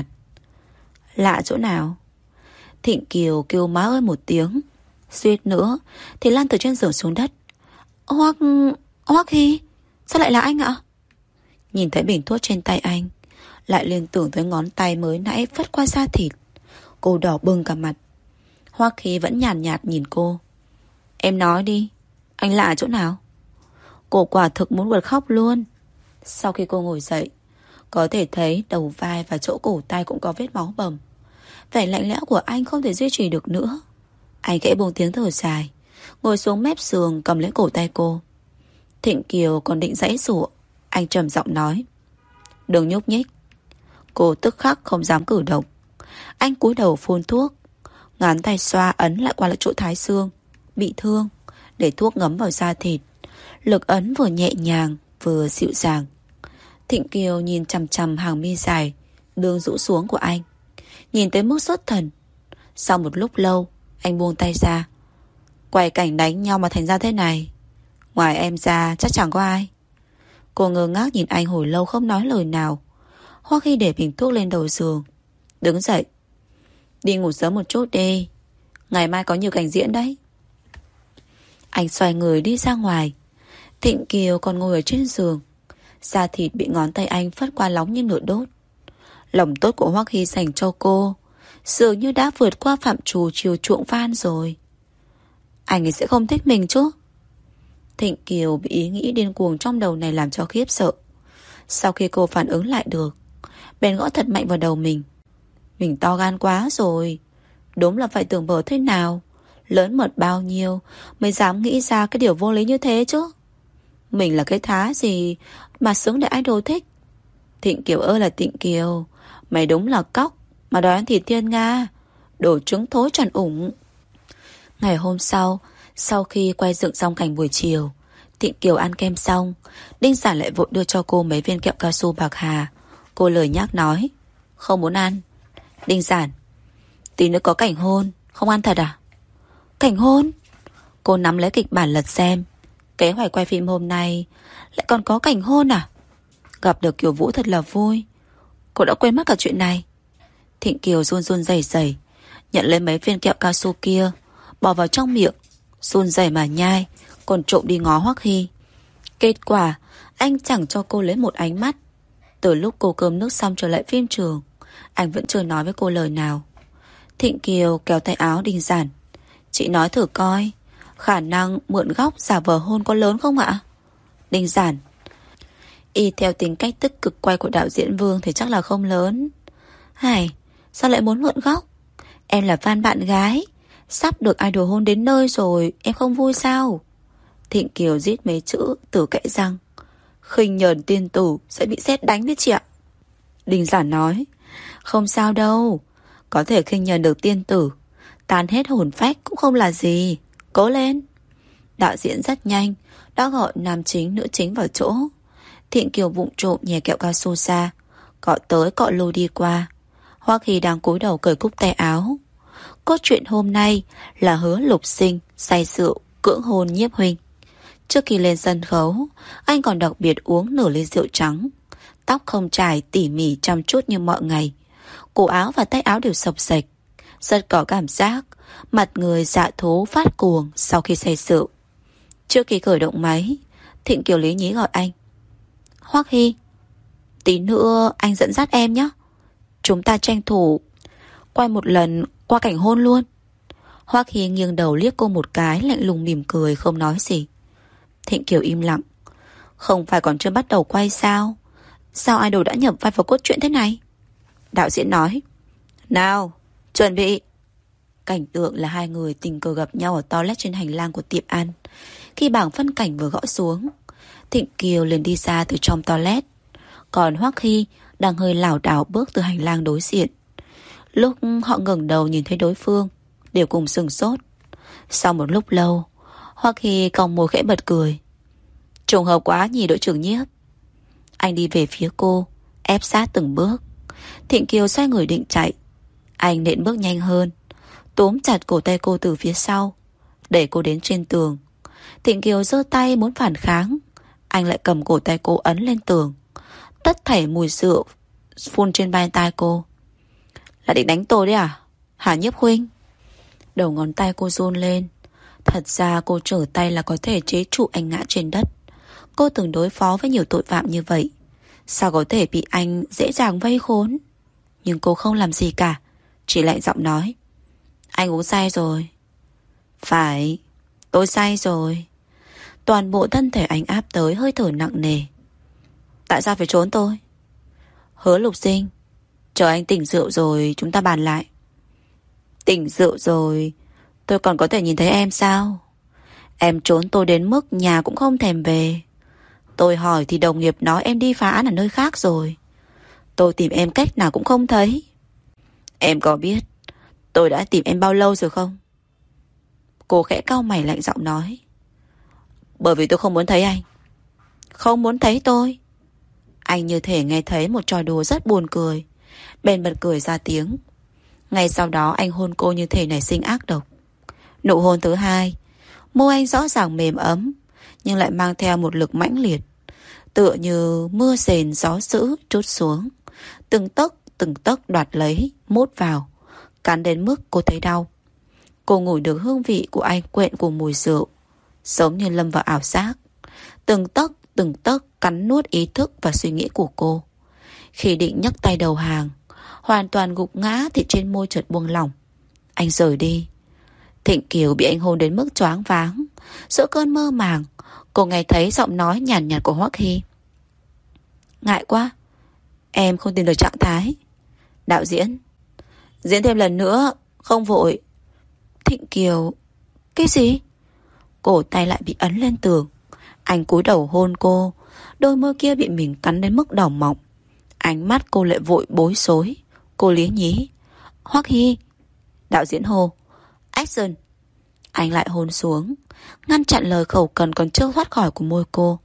Lạ chỗ nào? Thịnh Kiều kêu má ơi một tiếng, suýt nữa thì lan từ trên giường xuống đất. Hoắc... Hoắc Hy, sao lại là anh ạ? Nhìn thấy bình thuốc trên tay anh, lại liên tưởng tới ngón tay mới nãy phất qua da thịt. Cô đỏ bừng cả mặt. Hoắc Hy vẫn nhàn nhạt, nhạt nhìn cô. Em nói đi, anh lạ chỗ nào? Cô quả thực muốn bật khóc luôn. Sau khi cô ngồi dậy, có thể thấy đầu vai và chỗ cổ tay cũng có vết máu bầm. Vẻ lạnh lẽo của anh không thể duy trì được nữa. Anh khẽ buông tiếng thở dài, ngồi xuống mép giường cầm lấy cổ tay cô. Thịnh Kiều còn định giãy giụa, anh trầm giọng nói: đừng nhúc nhích. Cô tức khắc không dám cử động. Anh cúi đầu phun thuốc, ngón tay xoa ấn lại qua lại chỗ thái xương bị thương, để thuốc ngấm vào da thịt. Lực ấn vừa nhẹ nhàng vừa dịu dàng. Thịnh Kiều nhìn chằm chằm hàng mi dài đường rũ xuống của anh, nhìn tới mức xuất thần. Sau một lúc lâu, anh buông tay ra. Quay cảnh đánh nhau mà thành ra thế này, ngoài em ra chắc chẳng có ai. Cô ngơ ngác nhìn anh hồi lâu không nói lời nào. Hoắc Hy để bình thuốc lên đầu giường, đứng dậy: đi ngủ sớm một chút đi, ngày mai có nhiều cảnh diễn đấy. Anh xoay người đi ra ngoài. Thịnh Kiều còn ngồi ở trên giường, da thịt bị ngón tay anh phất qua nóng như lửa đốt. Lòng tốt của Hoắc Hy dành cho cô dường như đã vượt qua phạm trù chiều chuộng van rồi. Anh ấy sẽ không thích mình chứ? Thịnh Kiều bị ý nghĩ điên cuồng trong đầu này làm cho khiếp sợ. Sau khi cô phản ứng lại được, bèn gõ thật mạnh vào đầu mình. Mình to gan quá rồi. Đúng là phải tưởng bở thế nào, lớn mật bao nhiêu mới dám nghĩ ra cái điều vô lý như thế chứ. Mình là cái thá gì mà xứng để idol thích. Thịnh Kiều ơi là Thịnh Kiều, mày đúng là cóc mà đòi ăn thịt thiên nga, đồ trứng thối tròn ủng. Ngày hôm sau, sau khi quay dựng xong cảnh buổi chiều, Thịnh Kiều ăn kem xong, Đinh Giản lại vội đưa cho cô mấy viên kẹo cao su bạc hà. Cô lời nhắc nói: không muốn ăn. Đinh Giản: tí nữa có cảnh hôn, không ăn thật à? Cảnh hôn? Cô nắm lấy kịch bản lật xem. Kế hoạch quay phim hôm nay lại còn có cảnh hôn à? Gặp được Kiều Vũ thật là vui. Cô đã quên mất cả chuyện này. Thịnh Kiều run run rẩy rẩy nhận lấy mấy viên kẹo cao su kia, bỏ vào trong miệng, run rẩy mà nhai, còn trộm đi ngó Hoắc Hy. Kết quả anh chẳng cho cô lấy một ánh mắt. Từ lúc cô cơm nước xong trở lại phim trường, anh vẫn chưa nói với cô lời nào. Thịnh Kiều kéo tay áo Đinh Giản: chị nói thử coi, khả năng mượn góc giả vờ hôn có lớn không ạ? Đinh Giản: y theo tính cách tích cực quay của đạo diễn Vương thì chắc là không lớn. Hài, sao lại muốn mượn góc? Em là fan bạn gái, sắp được idol hôn đến nơi rồi, em không vui sao? Thịnh Kiều rít mấy chữ từ kẽ răng: khinh nhờn tiên tử sẽ bị sét đánh biết chị ạ. Đinh Giản nói: không sao đâu, có thể khinh nhờn được tiên tử, tan hết hồn phách cũng không là gì. Cố lên. Đạo diễn rất nhanh đã gọi nam chính nữ chính vào chỗ. Thịnh Kiều vụng trộm nhè kẹo cao su ra, cọ tới cọ lui đi qua. Hoắc Hy đang cúi đầu cởi cúc tay áo. Cốt truyện hôm nay là Hứa Lục Sinh say rượu cưỡng hôn Nhiếp Huynh. Trước khi lên sân khấu, anh còn đặc biệt uống nửa ly rượu trắng. Tóc không chải tỉ mỉ chăm chút như mọi ngày, cổ áo và tay áo đều xộc xệch, rất có cảm giác mặt người dạ thố phát cuồng sau khi say rượu. Trước khi khởi động máy, Thịnh Kiều lý nhí gọi anh: Hoắc Hy, tí nữa anh dẫn dắt em nhé. Chúng ta tranh thủ quay một lần Qua cảnh hôn luôn. Hoắc Hy nghiêng đầu liếc cô một cái, lạnh lùng mỉm cười không nói gì. Thịnh Kiều im lặng. Không phải còn chưa bắt đầu quay sao? Sao idol đã nhập vai vào cốt truyện thế này? Đạo diễn nói, nào, chuẩn bị. Cảnh tượng là hai người tình cờ gặp nhau ở toilet trên hành lang của tiệm ăn. Khi bảng phân cảnh vừa gõ xuống, Thịnh Kiều liền đi ra từ trong toilet, còn Hoắc Hy đang hơi lảo đảo bước từ hành lang đối diện. Lúc họ ngẩng đầu nhìn thấy đối phương, đều cùng sửng sốt. Sau một lúc lâu, Hoắc Hy cong môi khẽ bật cười. Trùng hợp quá nhỉ đội trưởng Nhiếp. Anh đi về phía cô, ép sát từng bước. Thịnh Kiều xoay người định chạy, anh nện bước nhanh hơn, túm chặt cổ tay cô từ phía sau, đẩy cô đến trên tường. Thịnh Kiều giơ tay muốn phản kháng, anh lại cầm cổ tay cô ấn lên tường. Tất thảy mùi rượu phun trên vai tai cô. Là định đánh tôi đấy à? Hả Nhiếp huynh? Đầu ngón tay cô run lên. Thật ra cô trở tay là có thể chế trụ anh ngã trên đất. Cô từng đối phó với nhiều tội phạm như vậy, sao có thể bị anh dễ dàng vây khốn? Nhưng cô không làm gì cả, chỉ lạnh giọng nói, anh uống say rồi. Phải, tôi say rồi. Toàn bộ thân thể anh áp tới, hơi thở nặng nề. Tại sao phải trốn tôi? Hứa Lục Sinh, chờ anh tỉnh rượu rồi chúng ta bàn lại. Tỉnh rượu rồi tôi còn có thể nhìn thấy em sao? Em trốn tôi đến mức nhà cũng không thèm về. Tôi hỏi thì đồng nghiệp nói em đi phá án ở nơi khác rồi. Tôi tìm em cách nào cũng không thấy. Em có biết tôi đã tìm em bao lâu rồi không? Cô khẽ cau mày lạnh giọng nói, bởi vì tôi không muốn thấy anh. Không muốn thấy tôi? Anh như thể nghe thấy một trò đùa rất buồn cười, bèn bật cười ra tiếng. Ngay sau đó anh hôn cô như thể nảy sinh ác độc. Nụ hôn thứ hai, môi anh rõ ràng mềm ấm, nhưng lại mang theo một lực mãnh liệt, tựa như mưa rền gió dữ trút xuống, từng tấc từng tấc đoạt lấy, mút vào, cắn đến mức cô thấy đau. Cô ngửi được hương vị của anh quện cùng mùi rượu, giống như lâm vào ảo giác. Từng tấc từng tấc cắn nuốt ý thức và suy nghĩ của cô. Khi định nhấc tay đầu hàng, hoàn toàn gục ngã thì trên môi chợt buông lỏng. Anh rời đi. Thịnh Kiều bị anh hôn đến mức choáng váng. Giữa cơn mơ màng, cô nghe thấy giọng nói nhàn nhạt, nhạt của Hoắc Hy. Ngại quá, em không tìm được trạng thái. Đạo diễn, diễn thêm lần nữa, không vội. Thịnh Kiều, cái gì? Cổ tay lại bị ấn lên tường. Anh cúi đầu hôn cô, đôi môi kia bị mình cắn đến mức đỏ mọng. Ánh mắt cô lại vội bối rối. Cô liếc nhí. Hoắc Hy. Đạo diễn hô, action. Anh lại hôn xuống, ngăn chặn lời khẩu cần còn chưa thoát khỏi của môi cô.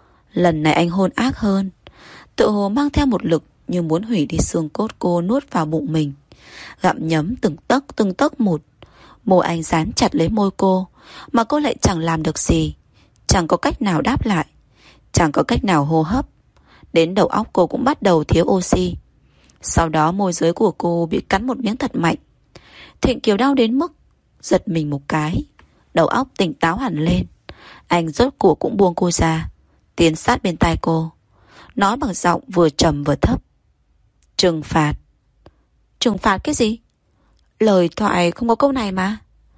Lần này anh hôn ác hơn, tự hồ mang theo một lực như muốn hủy đi xương cốt cô nuốt vào bụng mình, gặm nhấm từng tấc từng tấc một. Môi anh dán chặt lấy môi cô, mà cô lại chẳng làm được gì, chẳng có cách nào đáp lại, chẳng có cách nào hô hấp. Đến đầu óc cô cũng bắt đầu thiếu oxy. Sau đó môi dưới của cô bị cắn một miếng thật mạnh. Thịnh Kiều đau đến mức giật mình một cái, đầu óc tỉnh táo hẳn lên. Anh rốt cuộc cũng buông cô ra, tiến sát bên tai cô, nói bằng giọng vừa trầm vừa thấp. Trừng phạt. Trừng phạt cái gì? Lời thoại không có câu này mà.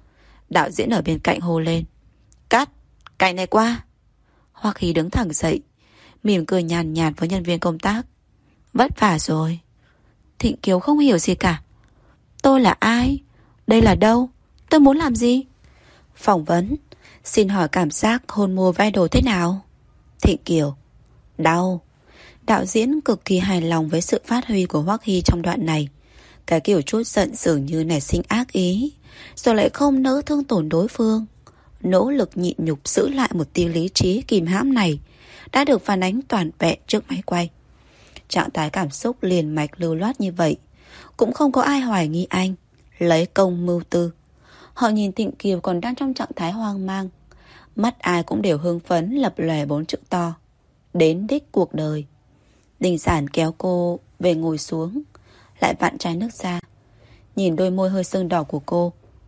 Đạo diễn ở bên cạnh hô lên, cắt, cảnh này qua. Hoắc Hy đứng thẳng dậy, mỉm cười nhàn nhạt với nhân viên công tác. Vất vả rồi. Thịnh Kiều không hiểu gì cả. Tôi là ai? Đây là đâu? Tôi muốn làm gì? Phỏng vấn. Xin hỏi cảm giác hôn môi vai đồ thế nào? Thịnh Kiều, đau. Đạo diễn cực kỳ hài lòng với sự phát huy của Hoắc Hy trong đoạn này. Cái kiểu chút giận dường như nảy sinh ác ý, rồi lại không nỡ thương tổn đối phương. Nỗ lực nhịn nhục giữ lại một tia lý trí kìm hãm này đã được phản ánh toàn vẹn trước máy quay. Trạng thái cảm xúc liền mạch lưu loát như vậy, cũng không có ai hoài nghi anh lấy công mưu tư. Họ nhìn Thịnh Kiều còn đang trong trạng thái hoang mang, mắt ai cũng đều hưng phấn lập lòe bốn chữ to: đến đích cuộc đời. Đình Sản kéo cô về ngồi xuống, lại vặn chai nước ra, nhìn đôi môi hơi sưng đỏ của cô.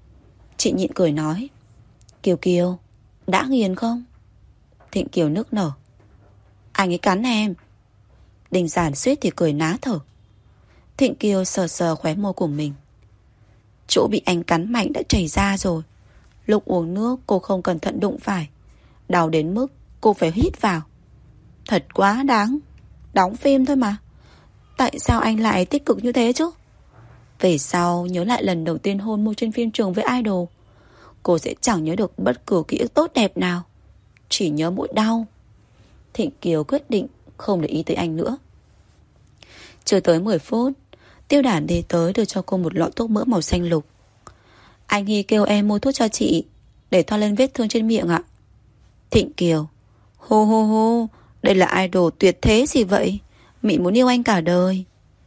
Chị nhịn cười nói, Kiều Kiều, đã nghiền không? Thịnh Kiều nức nở, anh ấy cắn em. Đình Sản suýt thì cười ná thở. Thịnh Kiều sờ sờ khóe môi của mình. Chỗ bị anh cắn mạnh đã chảy ra rồi. Lúc uống nước cô không cẩn thận đụng phải, đau đến mức cô phải hít vào. Thật quá đáng. Đóng phim thôi mà. Tại sao anh lại tích cực như thế chứ? Về sau nhớ lại lần đầu tiên hôn môi trên phim trường với idol, cô sẽ chẳng nhớ được bất cứ ký ức tốt đẹp nào, chỉ nhớ mỗi đau. Thịnh Kiều quyết định không để ý tới anh nữa. Chưa tới mười phút, Tiêu Đản đi tới đưa cho cô một lọ thuốc mỡ màu xanh lục. Anh Hy kêu em mua thuốc cho chị, để thoa lên vết thương trên miệng ạ. Thịnh Kiều: Hô hô hô, đây là idol tuyệt thế gì vậy? Mị muốn yêu anh cả đời.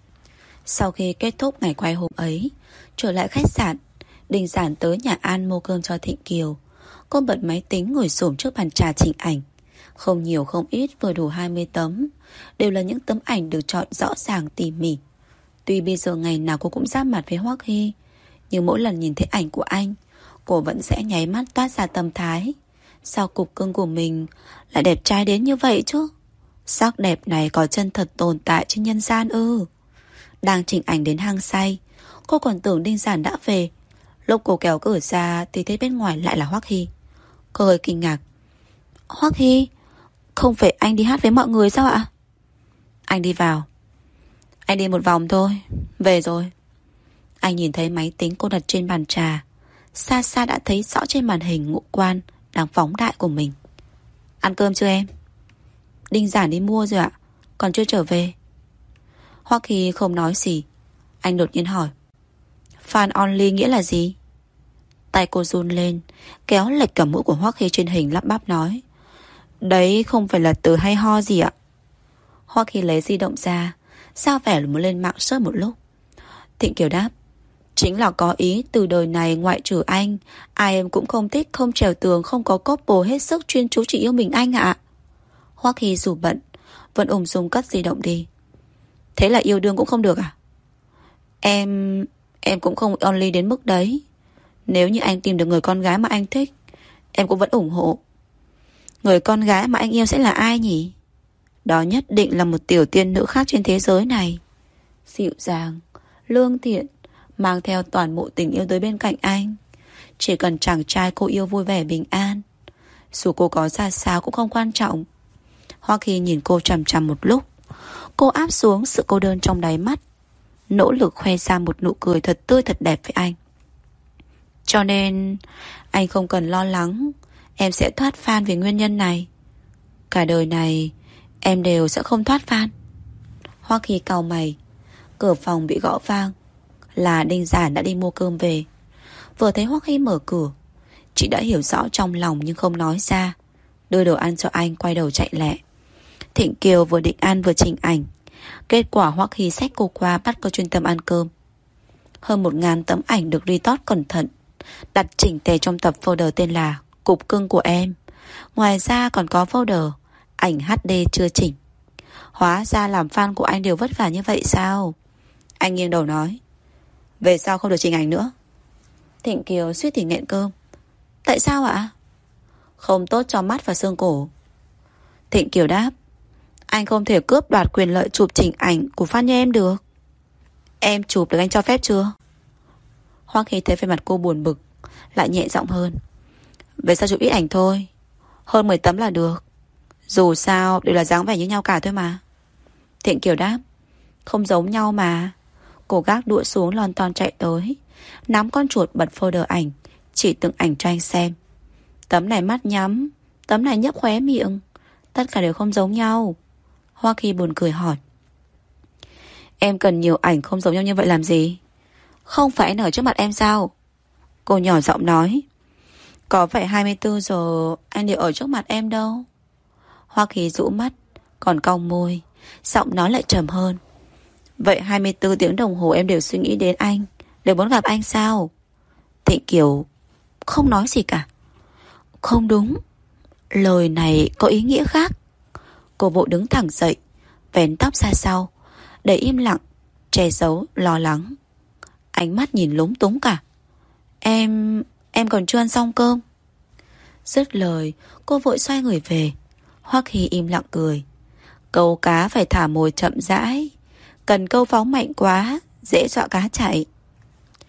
Sau khi kết thúc ngày quay hôm ấy, trở lại khách sạn, Đình Giản tới nhà An mua cơm cho Thịnh Kiều. Cô bật máy tính ngồi xổm trước bàn trà chỉnh ảnh. Không nhiều không ít, vừa đủ hai mươi tấm. Đều là những tấm ảnh được chọn rõ ràng tỉ mỉ. Tuy bây giờ ngày nào cô cũng giáp mặt với Hoắc Hy, nhưng mỗi lần nhìn thấy ảnh của anh, cô vẫn sẽ nháy mắt toát ra tâm thái: sao cục cưng của mình lại đẹp trai đến như vậy chứ? Sắc đẹp này có chân thật tồn tại trên nhân gian ư? Đang chỉnh ảnh đến hăng say, cô còn tưởng Đinh Giản đã về. Lúc cô kéo cửa ra thì thấy bên ngoài lại là Hoắc Hy. Cô hơi kinh ngạc: Hoắc Hy, không phải anh đi hát với mọi người sao ạ? Anh đi vào. Anh đi một vòng thôi, về rồi. Anh nhìn thấy máy tính cô đặt trên bàn trà, xa xa đã thấy rõ trên màn hình ngũ quan đang phóng đại của mình. Ăn cơm chưa em? Đinh Giản đi mua rồi ạ, còn chưa trở về. Hoắc Hy không nói gì. Anh đột nhiên hỏi: Fan only nghĩa là gì? Tay cô run lên, kéo lệch cả mũi của Hoắc Hy trên hình, lắp bắp nói: Đấy không phải là từ hay ho gì ạ. Hoắc Hy lấy di động ra, sao vẻ muốn lên mạng search một lúc. Thịnh Kiều đáp: Chính là có ý từ đời này ngoại trừ anh, ai em cũng không thích, không trèo tường, không có couple hết sức chuyên chú chỉ yêu mình anh ạ. Hoắc Hy dù bận vẫn ung dung cất di động đi. Thế là yêu đương cũng không được à? Em... Em cũng không only đến mức đấy. Nếu như anh tìm được người con gái mà anh thích, em cũng vẫn ủng hộ. Người con gái mà anh yêu sẽ là ai nhỉ? Đó nhất định là một tiểu tiên nữ khác trên thế giới này. Dịu dàng, lương thiện, mang theo toàn bộ tình yêu tới bên cạnh anh. Chỉ cần chàng trai cô yêu vui vẻ bình an, dù cô có ra sao cũng không quan trọng. Hoắc Hy nhìn cô chằm chằm một lúc. Cô áp xuống sự cô đơn trong đáy mắt, nỗ lực khoe ra một nụ cười thật tươi thật đẹp với anh. Cho nên anh không cần lo lắng em sẽ thoát fan vì nguyên nhân này. Cả đời này em đều sẽ không thoát fan. Hoắc Hy cau mày. Cửa phòng bị gõ vang. Là Đinh Giản đã đi mua cơm về. Vừa thấy Hoắc Hy mở cửa, chị đã hiểu rõ trong lòng nhưng không nói ra, đưa đồ ăn cho anh, quay đầu chạy lẹ. Thịnh Kiều vừa định ăn vừa chỉnh ảnh. Kết quả Hoắc Hy xách cô qua, bắt cô chuyên tâm ăn cơm. Hơn một ngàn tấm ảnh được retouch cẩn thận, đặt chỉnh tề trong tập folder tên là Cục cưng của em. Ngoài ra còn có folder ảnh hát đê chưa chỉnh. Hóa ra làm fan của anh đều vất vả như vậy sao? Anh nghiêng đầu nói: Về sau không được chỉnh ảnh nữa. Thịnh Kiều suýt thì nghẹn cơm. Tại sao ạ? Không tốt cho mắt và xương cổ. Thịnh Kiều đáp: Anh không thể cướp đoạt quyền lợi chụp chỉnh ảnh của fan như em được. Em chụp được anh cho phép chưa? Hoắc Hy thấy vẻ mặt cô buồn bực, lại nhẹ giọng hơn: Về sau chụp ít ảnh thôi, hơn mười tấm là được. Dù sao đều là dáng vẻ như nhau cả thôi mà. Thịnh Kiều đáp: Không giống nhau mà. Cô gác đũa xuống, lon ton chạy tới, nắm con chuột bật folder ảnh, chỉ từng ảnh cho anh xem. Tấm này mắt nhắm, tấm này nhấp khóe miệng, tất cả đều không giống nhau. Hoắc Hy buồn cười hỏi: Em cần nhiều ảnh không giống nhau như vậy làm gì? Không phải anh ở trước mặt em sao? Cô nhỏ giọng nói: Có phải hai mươi bốn giờ anh đều ở trước mặt em đâu. Hoắc Hy rũ mắt, còn cong môi, giọng nói lại trầm hơn: Vậy hai mươi bốn tiếng đồng hồ em đều suy nghĩ đến anh, đều muốn gặp anh sao? Thịnh Kiều không nói gì cả. Không đúng, lời này có ý nghĩa khác. Cô vội đứng thẳng dậy, vén tóc ra sau, để im lặng, che giấu lo lắng. Ánh mắt nhìn lúng túng cả. Em... em còn chưa ăn xong cơm. Dứt lời, cô vội xoay người về. Hoắc Hy im lặng cười. Câu cá phải thả mồi chậm rãi, cần câu phóng mạnh quá dễ dọa cá chạy.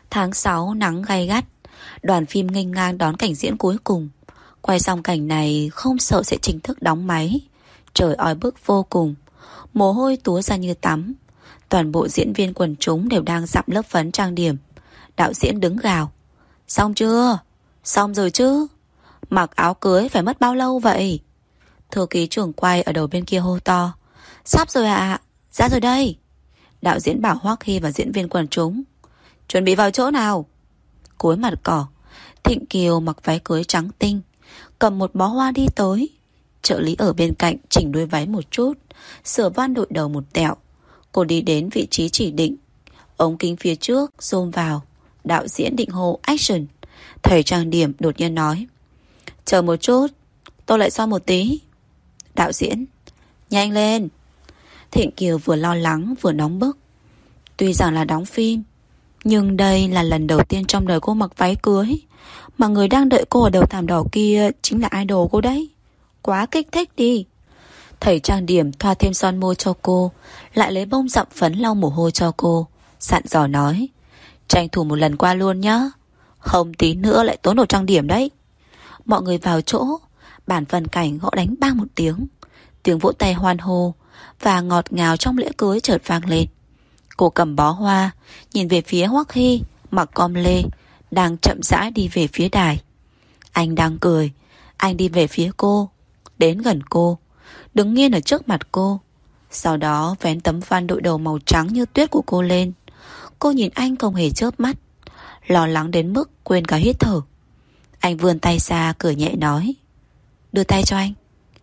Tháng sáu nắng gay gắt, đoàn phim nghênh ngang đón cảnh diễn cuối cùng. Quay xong cảnh này không sợ sẽ chính thức đóng máy. Trời oi bức vô cùng, mồ hôi túa ra như tắm. Toàn bộ diễn viên quần chúng đều đang dặm lớp phấn trang điểm. Đạo diễn đứng gào: xong chưa? Xong rồi chứ? Mặc áo cưới phải mất bao lâu vậy? Thư ký trưởng quay ở đầu bên kia hô to: sắp rồi ạ, à, ra rồi đây. Đạo diễn bảo Hoắc Hy và diễn viên quần chúng: chuẩn bị vào chỗ nào. Cuối mặt cỏ, Thịnh Kiều mặc váy cưới trắng tinh, cầm một bó hoa đi tới. Trợ lý ở bên cạnh chỉnh đuôi váy một chút, sửa van đội đầu một tẹo. Cô đi đến vị trí chỉ định, ống kính phía trước zoom vào. Đạo diễn định hô action. Thầy trang điểm đột nhiên nói: chờ một chút, tôi lại soi một tí. Đạo diễn: nhanh lên. Thịnh Kiều vừa lo lắng vừa nóng bức. Tuy rằng là đóng phim, nhưng đây là lần đầu tiên trong đời cô mặc váy cưới, mà người đang đợi cô ở đầu thảm đỏ kia chính là idol cô đấy. Quá kích thích đi. Thầy trang điểm thoa thêm son môi cho cô, lại lấy bông dặm phấn lau mồ hôi cho cô, dặn dò nói: tranh thủ một lần qua luôn nhá, không tí nữa lại tốn đồ trang điểm đấy. Mọi người vào chỗ, bản phân cảnh gõ đánh bang một tiếng. Tiếng vỗ tay hoan hô và ngọt ngào trong lễ cưới chợt vang lên. Cô cầm bó hoa, nhìn về phía Hoắc Hy mặc com lê đang chậm rãi đi về phía đài. Anh đang cười, anh đi về phía cô, đến gần cô, đứng nghiêng ở trước mặt cô. Sau đó vén tấm van đội đầu màu trắng như tuyết của cô lên. Cô nhìn anh không hề chớp mắt, lo lắng đến mức quên cả hít thở. Anh vươn tay ra cười nhẹ nói: đưa tay cho anh.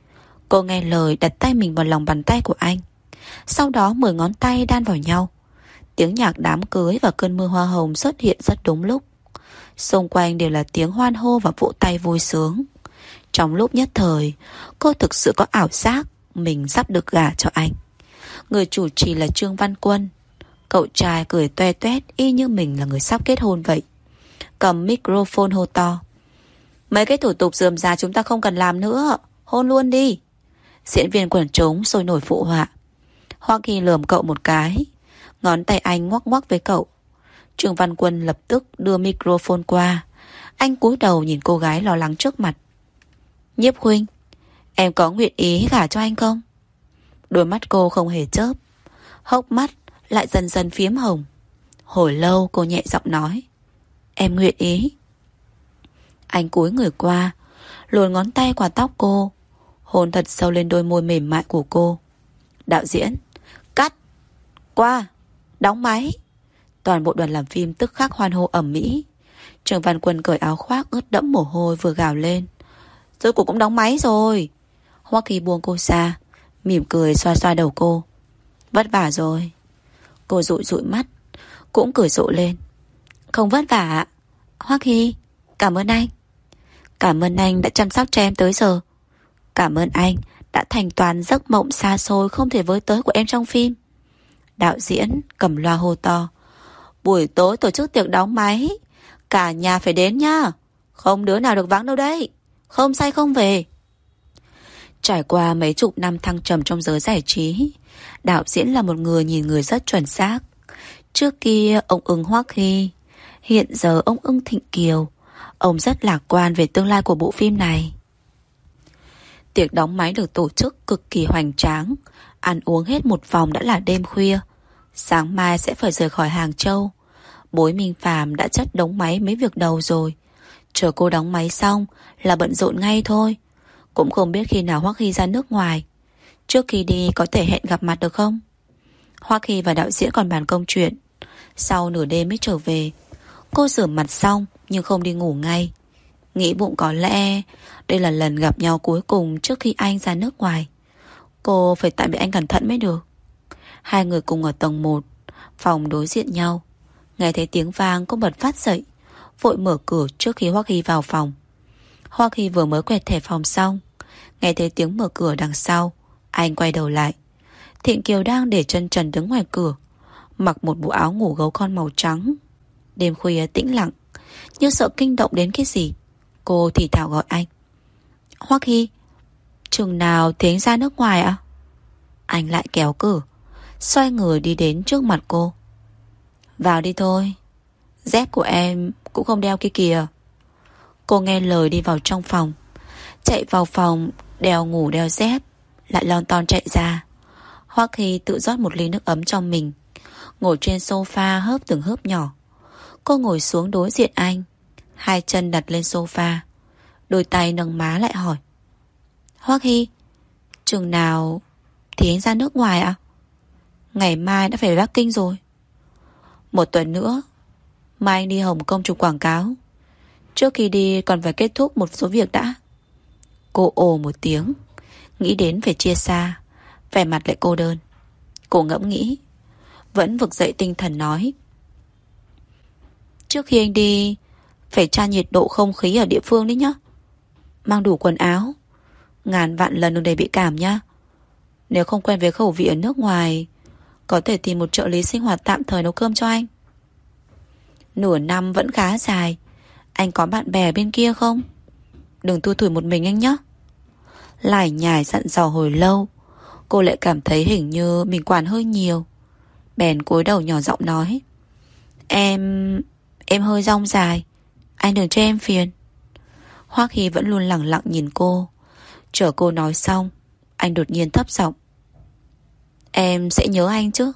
Cô nghe lời đặt tay mình vào lòng bàn tay của anh. Sau đó mười ngón tay đan vào nhau. Tiếng nhạc đám cưới và cơn mưa hoa hồng xuất hiện rất đúng lúc. Xung quanh đều là tiếng hoan hô và vỗ tay vui sướng. Trong lúc nhất thời, cô thực sự có ảo giác mình sắp được gả cho anh. Người chủ trì là Trương Văn Quân. Cậu trai cười toe toét y như mình là người sắp kết hôn vậy. Cầm microphone hô to: mấy cái thủ tục rườm rà chúng ta không cần làm nữa, hôn luôn đi. Diễn viên quần chúng sôi nổi phụ họa. Hoa Kỳ lườm cậu một cái, ngón tay anh ngoắc ngoắc với cậu. Trương Văn Quân lập tức đưa microphone qua. Anh cúi đầu nhìn cô gái lo lắng trước mặt. Nhiếp Khuynh, em có nguyện ý gả cho anh không? Đôi mắt cô không hề chớp, hốc mắt lại dần dần phiếm hồng. Hồi lâu cô nhẹ giọng nói: em nguyện ý. Anh cúi người qua, luồn ngón tay qua tóc cô, hôn thật sâu lên đôi môi mềm mại của cô. Đạo diễn: cắt. Qua. Đóng máy. Toàn bộ đoàn làm phim tức khắc hoan hô ầm ĩ. Trương Văn Quân cởi áo khoác ướt đẫm mồ hôi vừa gào lên: rốt cuộc cũng đóng máy rồi. Hoắc Kỳ buông cô ra, mỉm cười xoa xoa đầu cô. Vất vả rồi. Cô dụi dụi mắt, cũng cười rộ lên. Không vất vả ạ. Hoắc Kỳ, cảm ơn anh. Cảm ơn anh đã chăm sóc cho em tới giờ. Cảm ơn anh đã thành toàn giấc mộng xa xôi không thể với tới của em trong phim. Đạo diễn cầm loa hô to: buổi tối tổ chức tiệc đóng máy, cả nhà phải đến nhá, không đứa nào được vắng đâu đấy, không say không về. Trải qua mấy chục năm thăng trầm trong giới giải trí, đạo diễn là một người nhìn người rất chuẩn xác. Trước kia ông ưng Hoắc Hy, hiện giờ ông ưng Thịnh Kiều. Ông rất lạc quan về tương lai của bộ phim này. Tiệc đóng máy được tổ chức cực kỳ hoành tráng. Ăn uống hết một vòng đã là đêm khuya. Sáng mai sẽ phải rời khỏi Hàng Châu. Bối Minh Phàm đã chất đóng máy mấy việc đầu rồi. Chờ cô đóng máy xong là bận rộn ngay thôi. Cũng không biết khi nào Hoắc Hy ra nước ngoài. Trước khi đi có thể hẹn gặp mặt được không? Hoắc Hy và đạo diễn còn bàn công chuyện. Sau nửa đêm mới trở về. Cô rửa mặt xong nhưng không đi ngủ ngay. Nghĩ bụng có lẽ đây là lần gặp nhau cuối cùng trước khi anh ra nước ngoài. Cô phải tạm biệt anh cẩn thận mới được. Hai người cùng ở tầng một, phòng đối diện nhau. Nghe thấy tiếng vang cô bật phát dậy, vội mở cửa trước khi Hoắc Hy vào phòng. Hoắc Hy vừa mới quẹt thẻ phòng xong, nghe thấy tiếng mở cửa đằng sau. Anh quay đầu lại. Thịnh Kiều đang để chân trần đứng ngoài cửa, mặc một bộ áo ngủ gấu con màu trắng. Đêm khuya tĩnh lặng, như sợ kinh động đến cái gì. Cô thì thào gọi anh: Hoắc Hy, chừng nào thì anh ra nước ngoài ạ? Anh lại kéo cửa, xoay người đi đến trước mặt cô. Vào đi thôi. Dép của em cũng không đeo kia kìa. Cô nghe lời đi vào trong phòng. Chạy vào phòng, đeo ngủ đeo dép, lại lon ton chạy ra. Hoắc Hy tự rót một ly nước ấm cho mình, ngồi trên sofa hớp từng hớp nhỏ. Cô ngồi xuống đối diện anh, hai chân đặt lên sofa, đôi tay nâng má lại hỏi: Hoắc Hy, chừng nào thì anh ra nước ngoài ạ? À? Ngày mai đã phải về Bắc Kinh rồi. Một tuần nữa. Mai anh đi Hồng Kông chụp quảng cáo. Trước khi đi còn phải kết thúc một số việc đã. Cô ồ một tiếng, nghĩ đến phải chia xa, vẻ mặt lại cô đơn. Cô ngẫm nghĩ, vẫn vực dậy tinh thần nói: Trước khi anh đi, phải tra nhiệt độ không khí ở địa phương đấy nhá. Mang đủ quần áo, ngàn vạn lần đừng để bị cảm nhá. Nếu không quen với khẩu vị ở nước ngoài, có thể tìm một trợ lý sinh hoạt tạm thời nấu cơm cho anh. Nửa năm vẫn khá dài. Anh có bạn bè bên kia không? Đừng thui thủi một mình anh nhé. Lải nhải dặn dò hồi lâu, cô lại cảm thấy hình như mình quản hơi nhiều. Bèn cúi đầu nhỏ giọng nói: Em... Em hơi dong dài, anh đừng cho em phiền. Hoắc Hy vẫn luôn lặng lặng nhìn cô. Chờ cô nói xong, anh đột nhiên thấp giọng: Em sẽ nhớ anh chứ?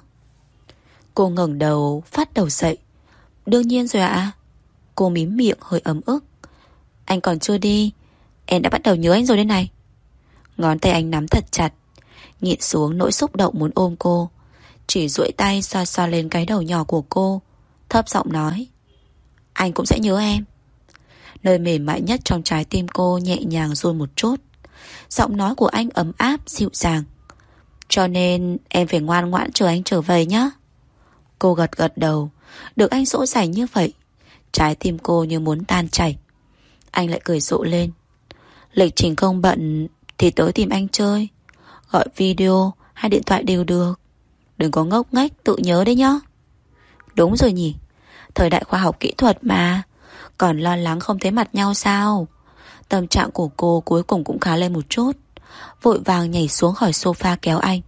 Cô ngẩng đầu, phát đầu dậy. Đương nhiên rồi ạ. Cô mím miệng hơi ấm ức. Anh còn chưa đi, em đã bắt đầu nhớ anh rồi đây này. Ngón tay anh nắm thật chặt, nhịn xuống nỗi xúc động muốn ôm cô, chỉ duỗi tay xoa xoa lên cái đầu nhỏ của cô, thấp giọng nói: Anh cũng sẽ nhớ em. Nơi mềm mại nhất trong trái tim cô nhẹ nhàng run một chút. Giọng nói của anh ấm áp dịu dàng: Cho nên em phải ngoan ngoãn chờ anh trở về nhé. Cô gật gật đầu. Được anh dỗ dành như vậy, trái tim cô như muốn tan chảy. Anh lại cười rộ lên: Lịch trình không bận thì tới tìm anh chơi, gọi video hay điện thoại đều được. Đừng có ngốc nghếch, tự nhớ đấy nhá. Đúng rồi nhỉ, thời đại khoa học kỹ thuật mà, còn lo lắng không thấy mặt nhau sao? Tâm trạng của cô cuối cùng cũng khá lên một chút, vội vàng nhảy xuống khỏi sofa kéo anh: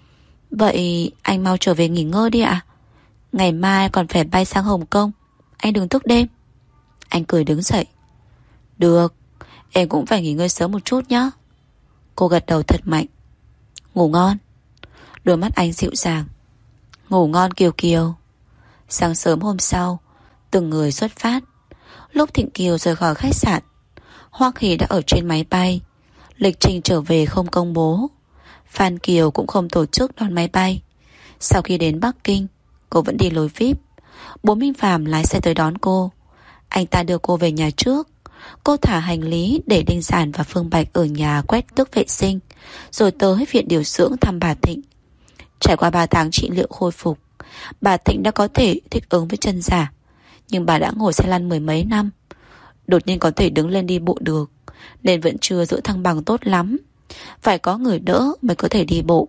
Vậy anh mau trở về nghỉ ngơi đi ạ. Ngày mai còn phải bay sang Hồng Kông, anh đừng thức đêm. Anh cười đứng dậy: Được, em cũng phải nghỉ ngơi sớm một chút nhé. Cô gật đầu thật mạnh: Ngủ ngon. Đôi mắt anh dịu dàng: Ngủ ngon Kiều Kiều. Sáng sớm hôm sau, từng người xuất phát. Lúc Thịnh Kiều rời khỏi khách sạn, Hoắc Hy đã ở trên máy bay. Lịch trình trở về không công bố. Phan Kiều cũng không tổ chức đón máy bay. Sau khi đến Bắc Kinh, cô vẫn đi lối vi ai pi. Bố Minh Phạm lái xe tới đón cô. Anh ta đưa cô về nhà trước. Cô thả hành lý để Đinh Giản và Phương Bạch ở nhà quét tước vệ sinh, rồi tới viện điều dưỡng thăm bà Thịnh. Trải qua ba tháng trị liệu khôi phục, bà Thịnh đã có thể thích ứng với chân giả. Nhưng bà đã ngồi xe lăn mười mấy năm, đột nhiên có thể đứng lên đi bộ được, nên vẫn chưa giữ thăng bằng tốt lắm. Phải có người đỡ mới có thể đi bộ.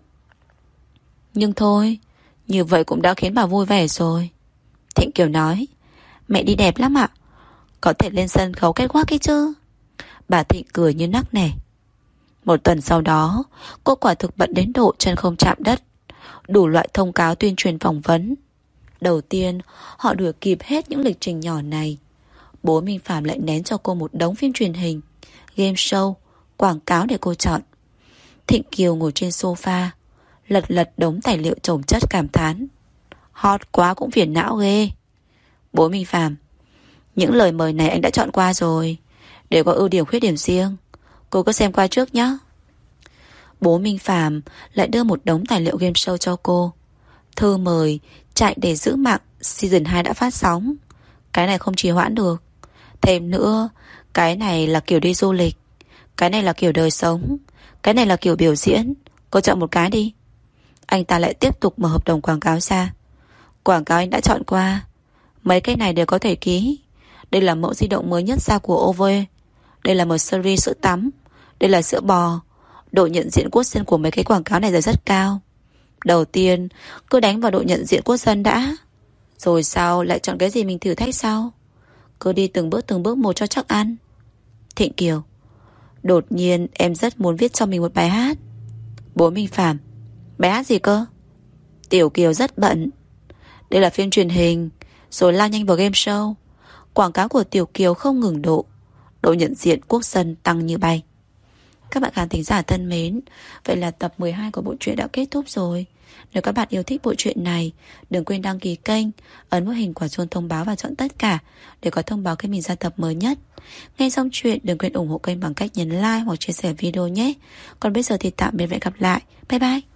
Nhưng thôi, như vậy cũng đã khiến bà vui vẻ rồi. Thịnh Kiều nói: Mẹ đi đẹp lắm ạ, có thể lên sân khấu kết quắc ấy chứ. Bà Thịnh cười như nắc nẻ. Một tuần sau đó, cô quả thực bận đến độ chân không chạm đất. Đủ loại thông cáo tuyên truyền phỏng vấn. Đầu tiên, họ đuổi kịp hết những lịch trình nhỏ này. Bố Minh Phạm lại nén cho cô một đống phim truyền hình, game show, quảng cáo để cô chọn. Thịnh Kiều ngồi trên sofa, lật lật đống tài liệu chồng chất cảm thán: Hot quá cũng phiền não ghê. Bố Minh Phạm: Những lời mời này anh đã chọn qua rồi, đều có ưu điểm khuyết điểm riêng, cô cứ xem qua trước nhé. Bố Minh Phạm lại đưa một đống tài liệu game show cho cô. Thư mời Chạy để giữ mạng season hai đã phát sóng. Cái này không trì hoãn được. Thêm nữa, cái này là kiểu đi du lịch, cái này là kiểu đời sống, cái này là kiểu biểu diễn. Cô chọn một cái đi. Anh ta lại tiếp tục mở hợp đồng quảng cáo ra. Quảng cáo anh đã chọn qua, mấy cái này đều có thể ký. Đây là mẫu di động mới nhất ra của ô vê. Đây là một series sữa tắm. Đây là sữa bò. Độ nhận diện quốc dân của mấy cái quảng cáo này là rất cao. Đầu tiên cứ đánh vào độ nhận diện quốc dân đã, rồi sau lại chọn cái gì mình thử thách sau. Cứ đi từng bước từng bước một cho chắc ăn. Thịnh Kiều: Đột nhiên em rất muốn viết cho mình một bài hát. Bố Minh Phạm: Bài hát gì cơ? Tiểu Kiều rất bận. Đây là phim truyền hình, rồi lao nhanh vào game show. Quảng cáo của Tiểu Kiều không ngừng độ, độ nhận diện quốc dân tăng như bay. Các bạn khán thính giả thân mến, vậy là tập mười hai của bộ truyện đã kết thúc rồi. Nếu các bạn yêu thích bộ truyện này, đừng quên đăng ký kênh, ấn vào hình quả chuông thông báo và chọn tất cả để có thông báo khi mình ra tập mới nhất. Nghe xong chuyện, đừng quên ủng hộ kênh bằng cách nhấn like hoặc chia sẻ video nhé. Còn bây giờ thì tạm biệt và hẹn gặp lại. Bye bye.